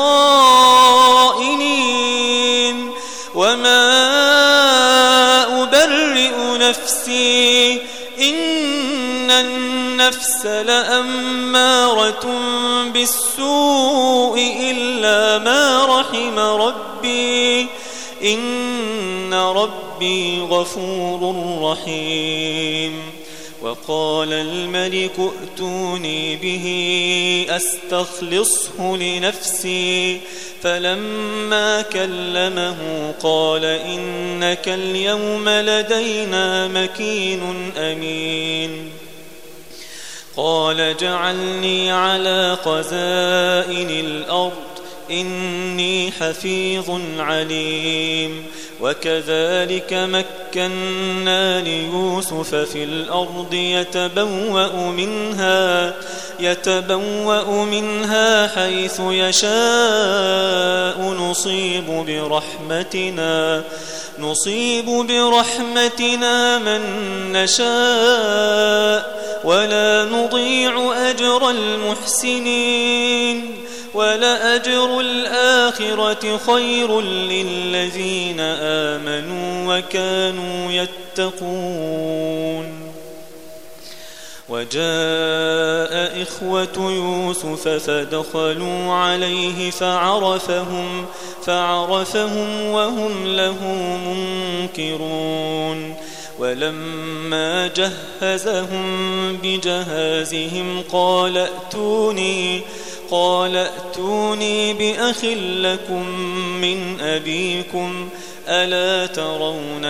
الخائنين. وما أبرئ نفسي إن النفس لأمارة بالسوء إلا ما رحم ربي إن ربي غفور رحيم. وقال الملك ائتوني به أستخلصه لنفسي فلما كلمه قال إنك اليوم لدينا مكين أمين. قال اجعلني على خزائن الأرض إني حفيظ عليم. وكذلك مكنا ليوسف في الأرض يتبوأ منها يتبوأ منها حيث يشاء نصيب برحمتنا نصيب برحمتنا من نشاء ولا نضيع أجر المحسنين ولأجر الآخرة خير للذين آمنوا وكانوا يتقون. وجاء إخوة يوسف فدخلوا عليه فعرفهم فعرفهم وهم له منكرون. ولما جهزهم بجهازهم قال ائتوني قال ائتوني بأخ لكم من أبيكم ألا ترون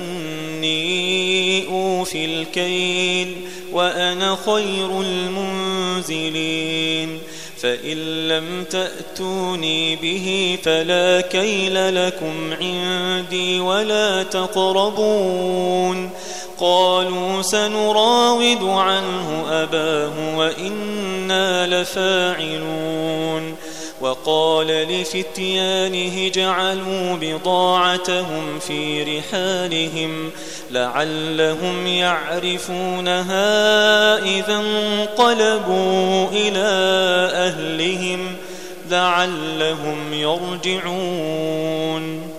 أني أوفي الكيل وأنا خير المنزلين فإن لم تأتوني به فلا كيل لكم عندي ولا تقربون. قالوا سنراود عنه أباه وإنا لفاعلون. وقال لفتيانه اجعلوا بضاعتهم في رحالهم لعلهم يعرفونها إذا انقلبوا إلى أهلهم لعلهم يرجعون.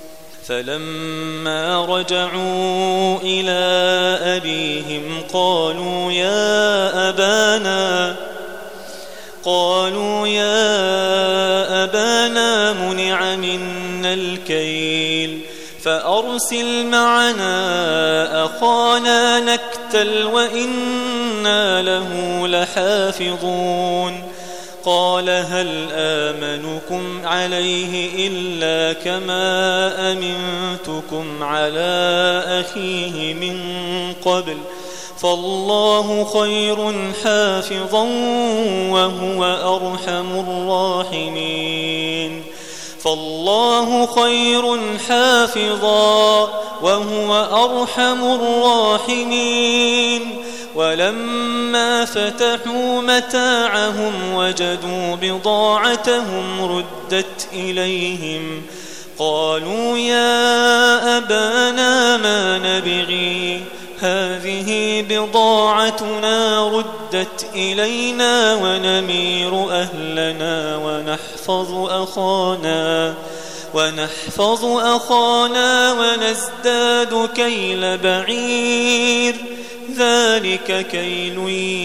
فلما رجعوا إلى أبيهم قالوا يا أبانا قالوا يا أبانا منع منا الكيل فأرسل معنا أخانا نكتل وإنا له لحافظون. قال هل آمنكم عليه إلا كما أمنتكم على أخيه من قبل فالله خير حافظا وهو أرحم الراحمين فالله خير حافظا وهو أرحم الراحمين. ولما فتحوا متاعهم وجدوا بضاعتهم ردت إليهم قالوا يا أبانا ما نبغي هذه بضاعتنا ردت إلينا ونمير أهلنا ونحفظ أخانا ونحفظ أخانا ونزداد كيل بعير ذلك كيل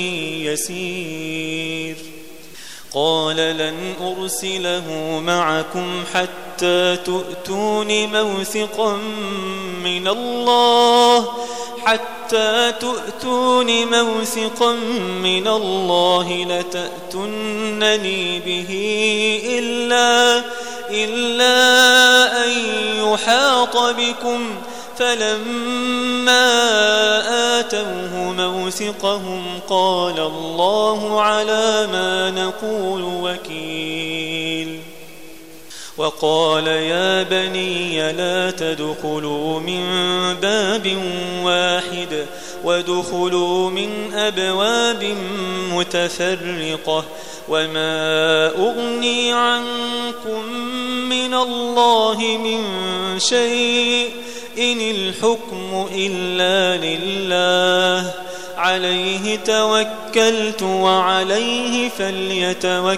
يسير. قال لن أرسله معكم حتى تؤتون موثقا من الله حتى تؤتون موثقا من الله لتأتونني به إلا إلا أن يحاط بكم. فلما آتوه موثقهم قال الله على ما نقول وكيل. وقال يا بني لا تدخلوا من باب واحد وادخلوا من أبواب متفرقة وما أغني عنكم من الله من شيء إن الحكم إلا لله عليه توكلت وعليه فليتوكل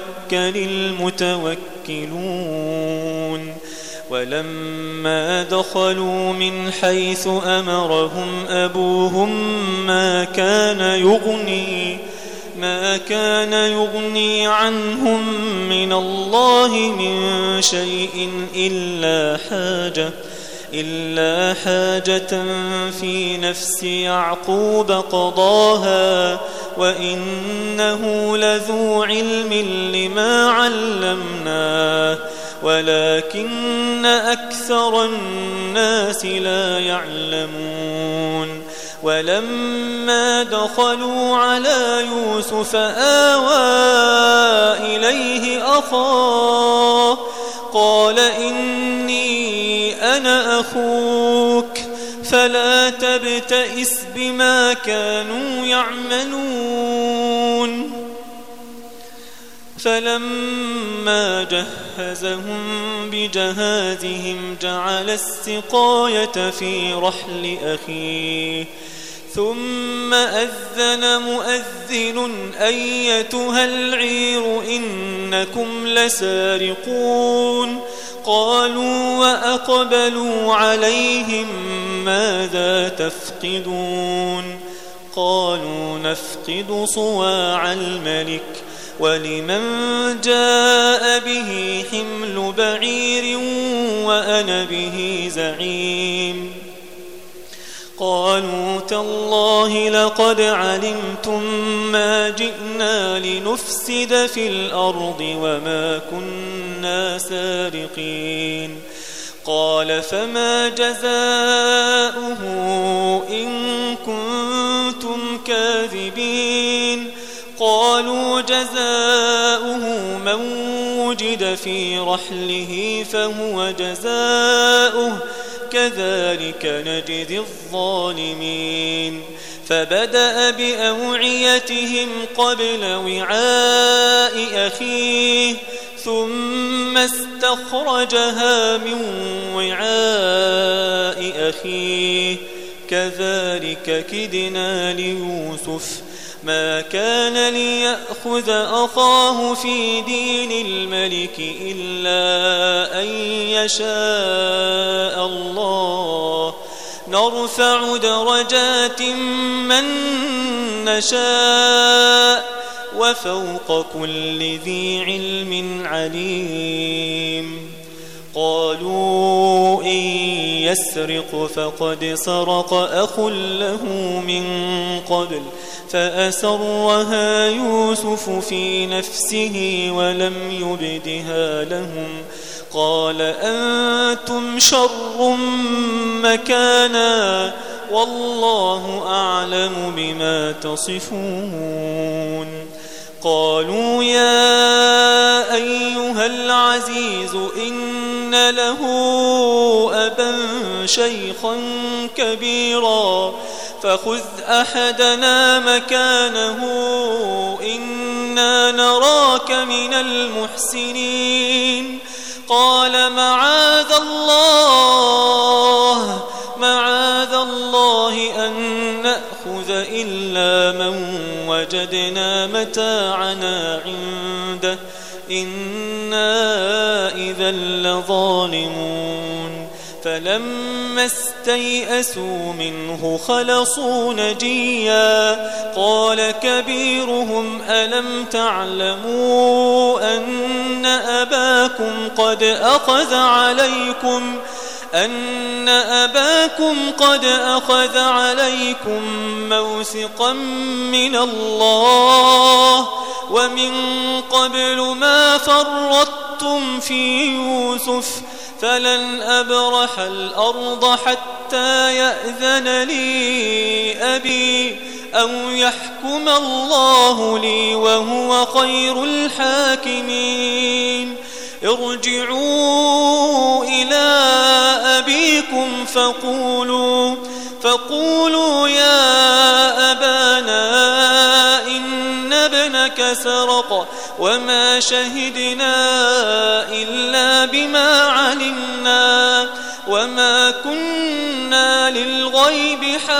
المتوكلون. ولما دخلوا من حيث أمرهم أبوهم ما كان يغني ما كان يغني عنهم من الله من شيء إلا حاجة إلا حاجة في نفس يعقوب قضاها وإنه لذو علم لما علمناه ولكن أكثر الناس لا يعلمون. ولما دخلوا على يوسف آوى إليه أخاه قال إني أنا أخوك فلا تبتئس بما كانوا يعملون فلما جهزهم بجهازهم جعل السقاية في رحل أخيه ثم أذن مؤذن أيتها العير إنكم لسارقون قالوا وأقبلوا عليهم ماذا تفقدون قالوا نفقد صواع الملك ولمن جاء به حمل بعير وأنا به زعيم قالوا تالله لقد علمتم ما جئنا لنفسد في الأرض وما كنا سارقين قال فما جزاؤه إن كنتم كاذبين قالوا جزاؤه من وجد في رحله فهو جزاؤه كذلك نجزي الظالمين فبدأ بأوعيتهم قبل وعاء أخيه ثم استخرجها من وعاء أخيه كذلك كدنا ليوسف ما كان ليأخذ أخاه في دين الملك إلا أن يشاء الله نرفع درجات من نشاء وفوق كل ذي علم عليم قالوا إن يسرق فقد سرق أخ له من قبل فأسرها يوسف في نفسه ولم يبدها لهم قال أنتم شر مكانا والله أعلم بما تصفون قالوا يا أيها العزيز إن له أبا شيخا كبيرا فخذ أحدنا مكانه إنا نراك من المحسنين قال معاذ الله معاذ الله أن نأخذ إلا من وجدنا متاعنا عنده إنا إذا لظالمون فلما استيئسوا منه خلصوا نجيا قال كبيرهم ألم تعلموا أن أباكم قد أخذ عليكم أن أباكم قد أخذ عليكم موثقا من الله ومن قبل ما فرطتم في يوسف فلن أبرح الأرض حتى يأذن لي أبي أو يحكم الله لي وهو خير الحاكمين ارجعوا إلى أبيكم فقولوا فقولوا يا أبانا إن ابنك سرق وما شهدنا إلا بما علمنا وما كنا للغيب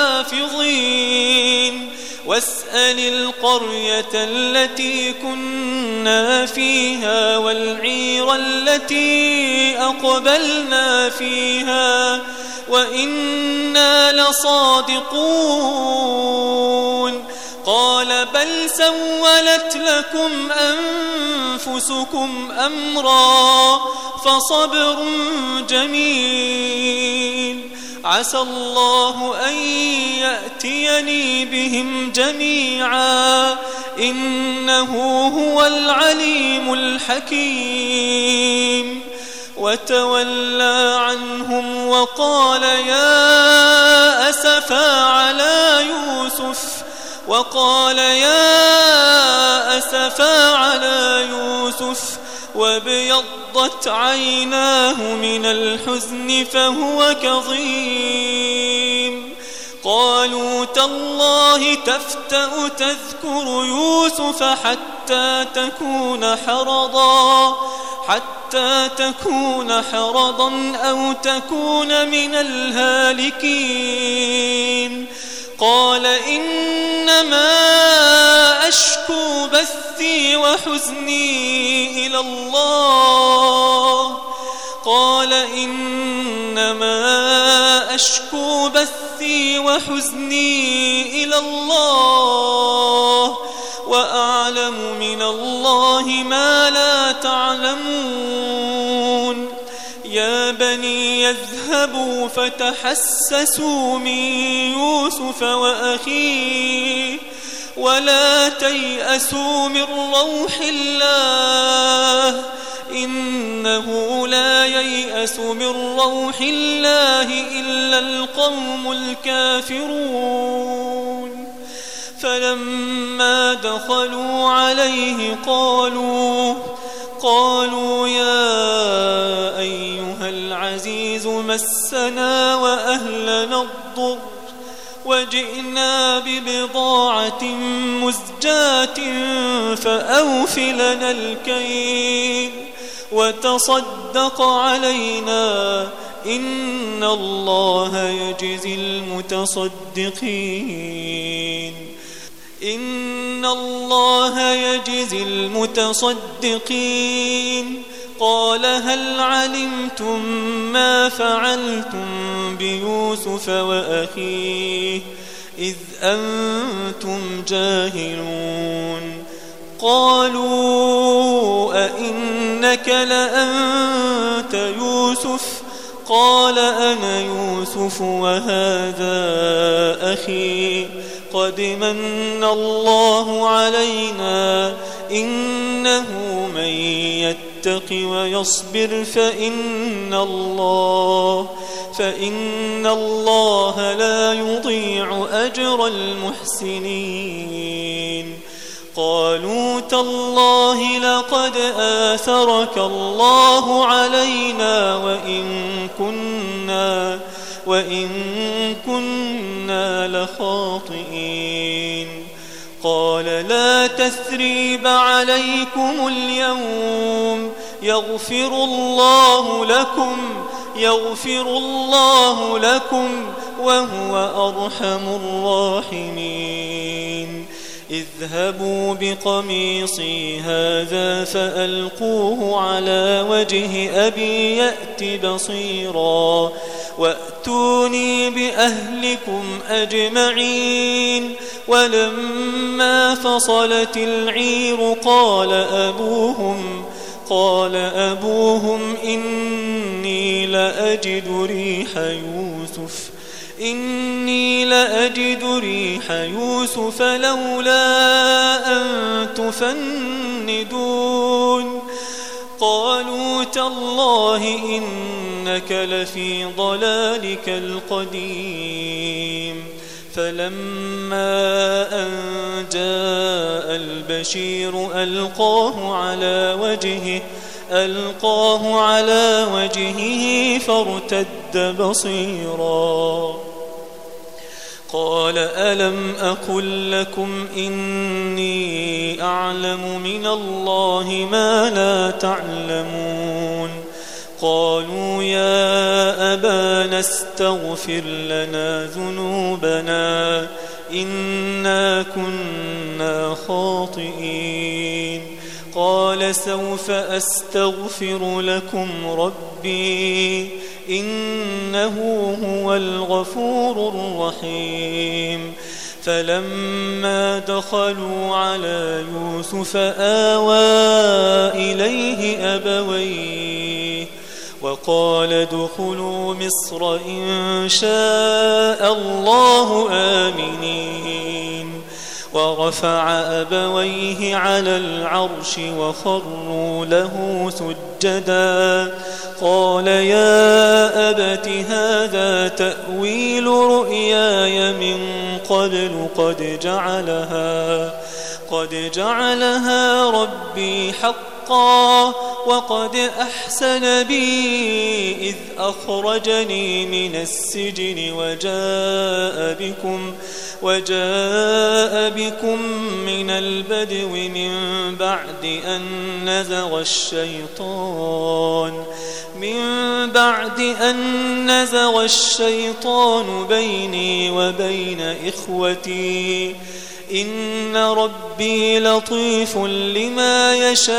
حافظين واسأل القرية التي كنا فيها والعير التي أقبلنا فيها وإنا لصادقون قال بل سولت لكم أنفسكم أمرا فصبر جميل عسى الله أن يأتيني بهم جميعا إنه هو العليم الحكيم وتولى عنهم وقال يا أسفا على يوسف وقال يا أسفا على يوسف وابيضت عيناه من الحزن فهو كظيم قالوا تالله تفتأ تذكر يوسف حتى تكون حرضا حتى تكون حرضا أو تكون من الهالكين قال إنما أشكو بثي وحزني إلى الله قال إنما أشكو بثي وحزني إلى الله وأعلم من الله ما لا تعلمون يا بني يذهبوا فتحسسوا من يوسف وأخيه ولا تيأسوا من روح الله إنه لا ييأس من روح الله إلا القوم الكافرون فلما دخلوا عليه قالوا قالوا يا أيها العزيز مسنا وأهلنا الضر وجئنا ببضاعة مزجاة فأوف لنا الكيل وتصدق علينا إن الله يجزي المتصدقين إن الله يجزي المتصدقين قال هل علمتم ما فعلتم بيوسف وأخيه إذ أنتم جاهلون قالوا أئنك لأنت يوسف قال أنا يوسف وهذا أخي قد من الله علينا إنه من يتق ويصبر فإن الله فإن الله لا يضيع أجر المحسنين قالوا تالله لقد آثرك الله علينا وإن كنا وإن كنا لخاطئين قال لا تثريب عليكم اليوم يغفر الله لكم يغفر الله لكم وهو أرحم الراحمين اذهبوا بقميصي هذا فألقوه على وجه أبي يأت بصيرا وأتوني بأهلكم أجمعين ولما فصلت العير قال أبوهم قال أبوهم إني لأجد ريح يوسف إني لأجد ريح يوسف لولا أن تفندون قالوا تالله إنك لفي ضلالك القديم فلما أن جاء البشير ألقاه على وجهه ألقاه على وجهه فارتد بصيرا قال ألم أقل لكم إني أعلم من الله ما لا تعلمون قالوا يا أبانا استغفر لنا ذنوبنا إنا كنا خاطئين قال سوف أستغفر لكم ربي إنه هو الغفور الرحيم فلما دخلوا على يوسف آوى إليه أبويه وقال ادخلوا مصر إن شاء الله آمنين ورفع أبويه على العرش وخروا له سجدا قال يا أبت هذا تأويل رؤياي من قبل قد جعلها قد جعلها ربي حقا حقا وقد أحسن بي إذ أخرجني من السجن وجاء بكم وجاء بكم من البدو من بعد أن نزغ الشيطان من بعد أن نزغ الشيطان بيني وبين إخوتي إن ربي لطيف لما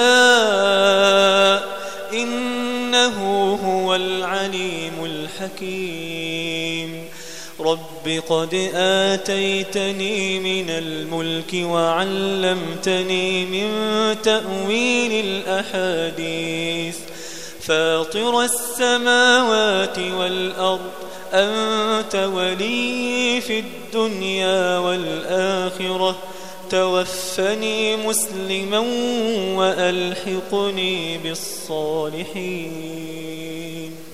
يشاء إنه هو العليم الحكيم رب قد آتيتني من الملك وعلمتني من تأويل الأحاديث فاطر السماوات والأرض أنت ولي في الدنيا والآخرة توفني مسلما وألحقني بالصالحين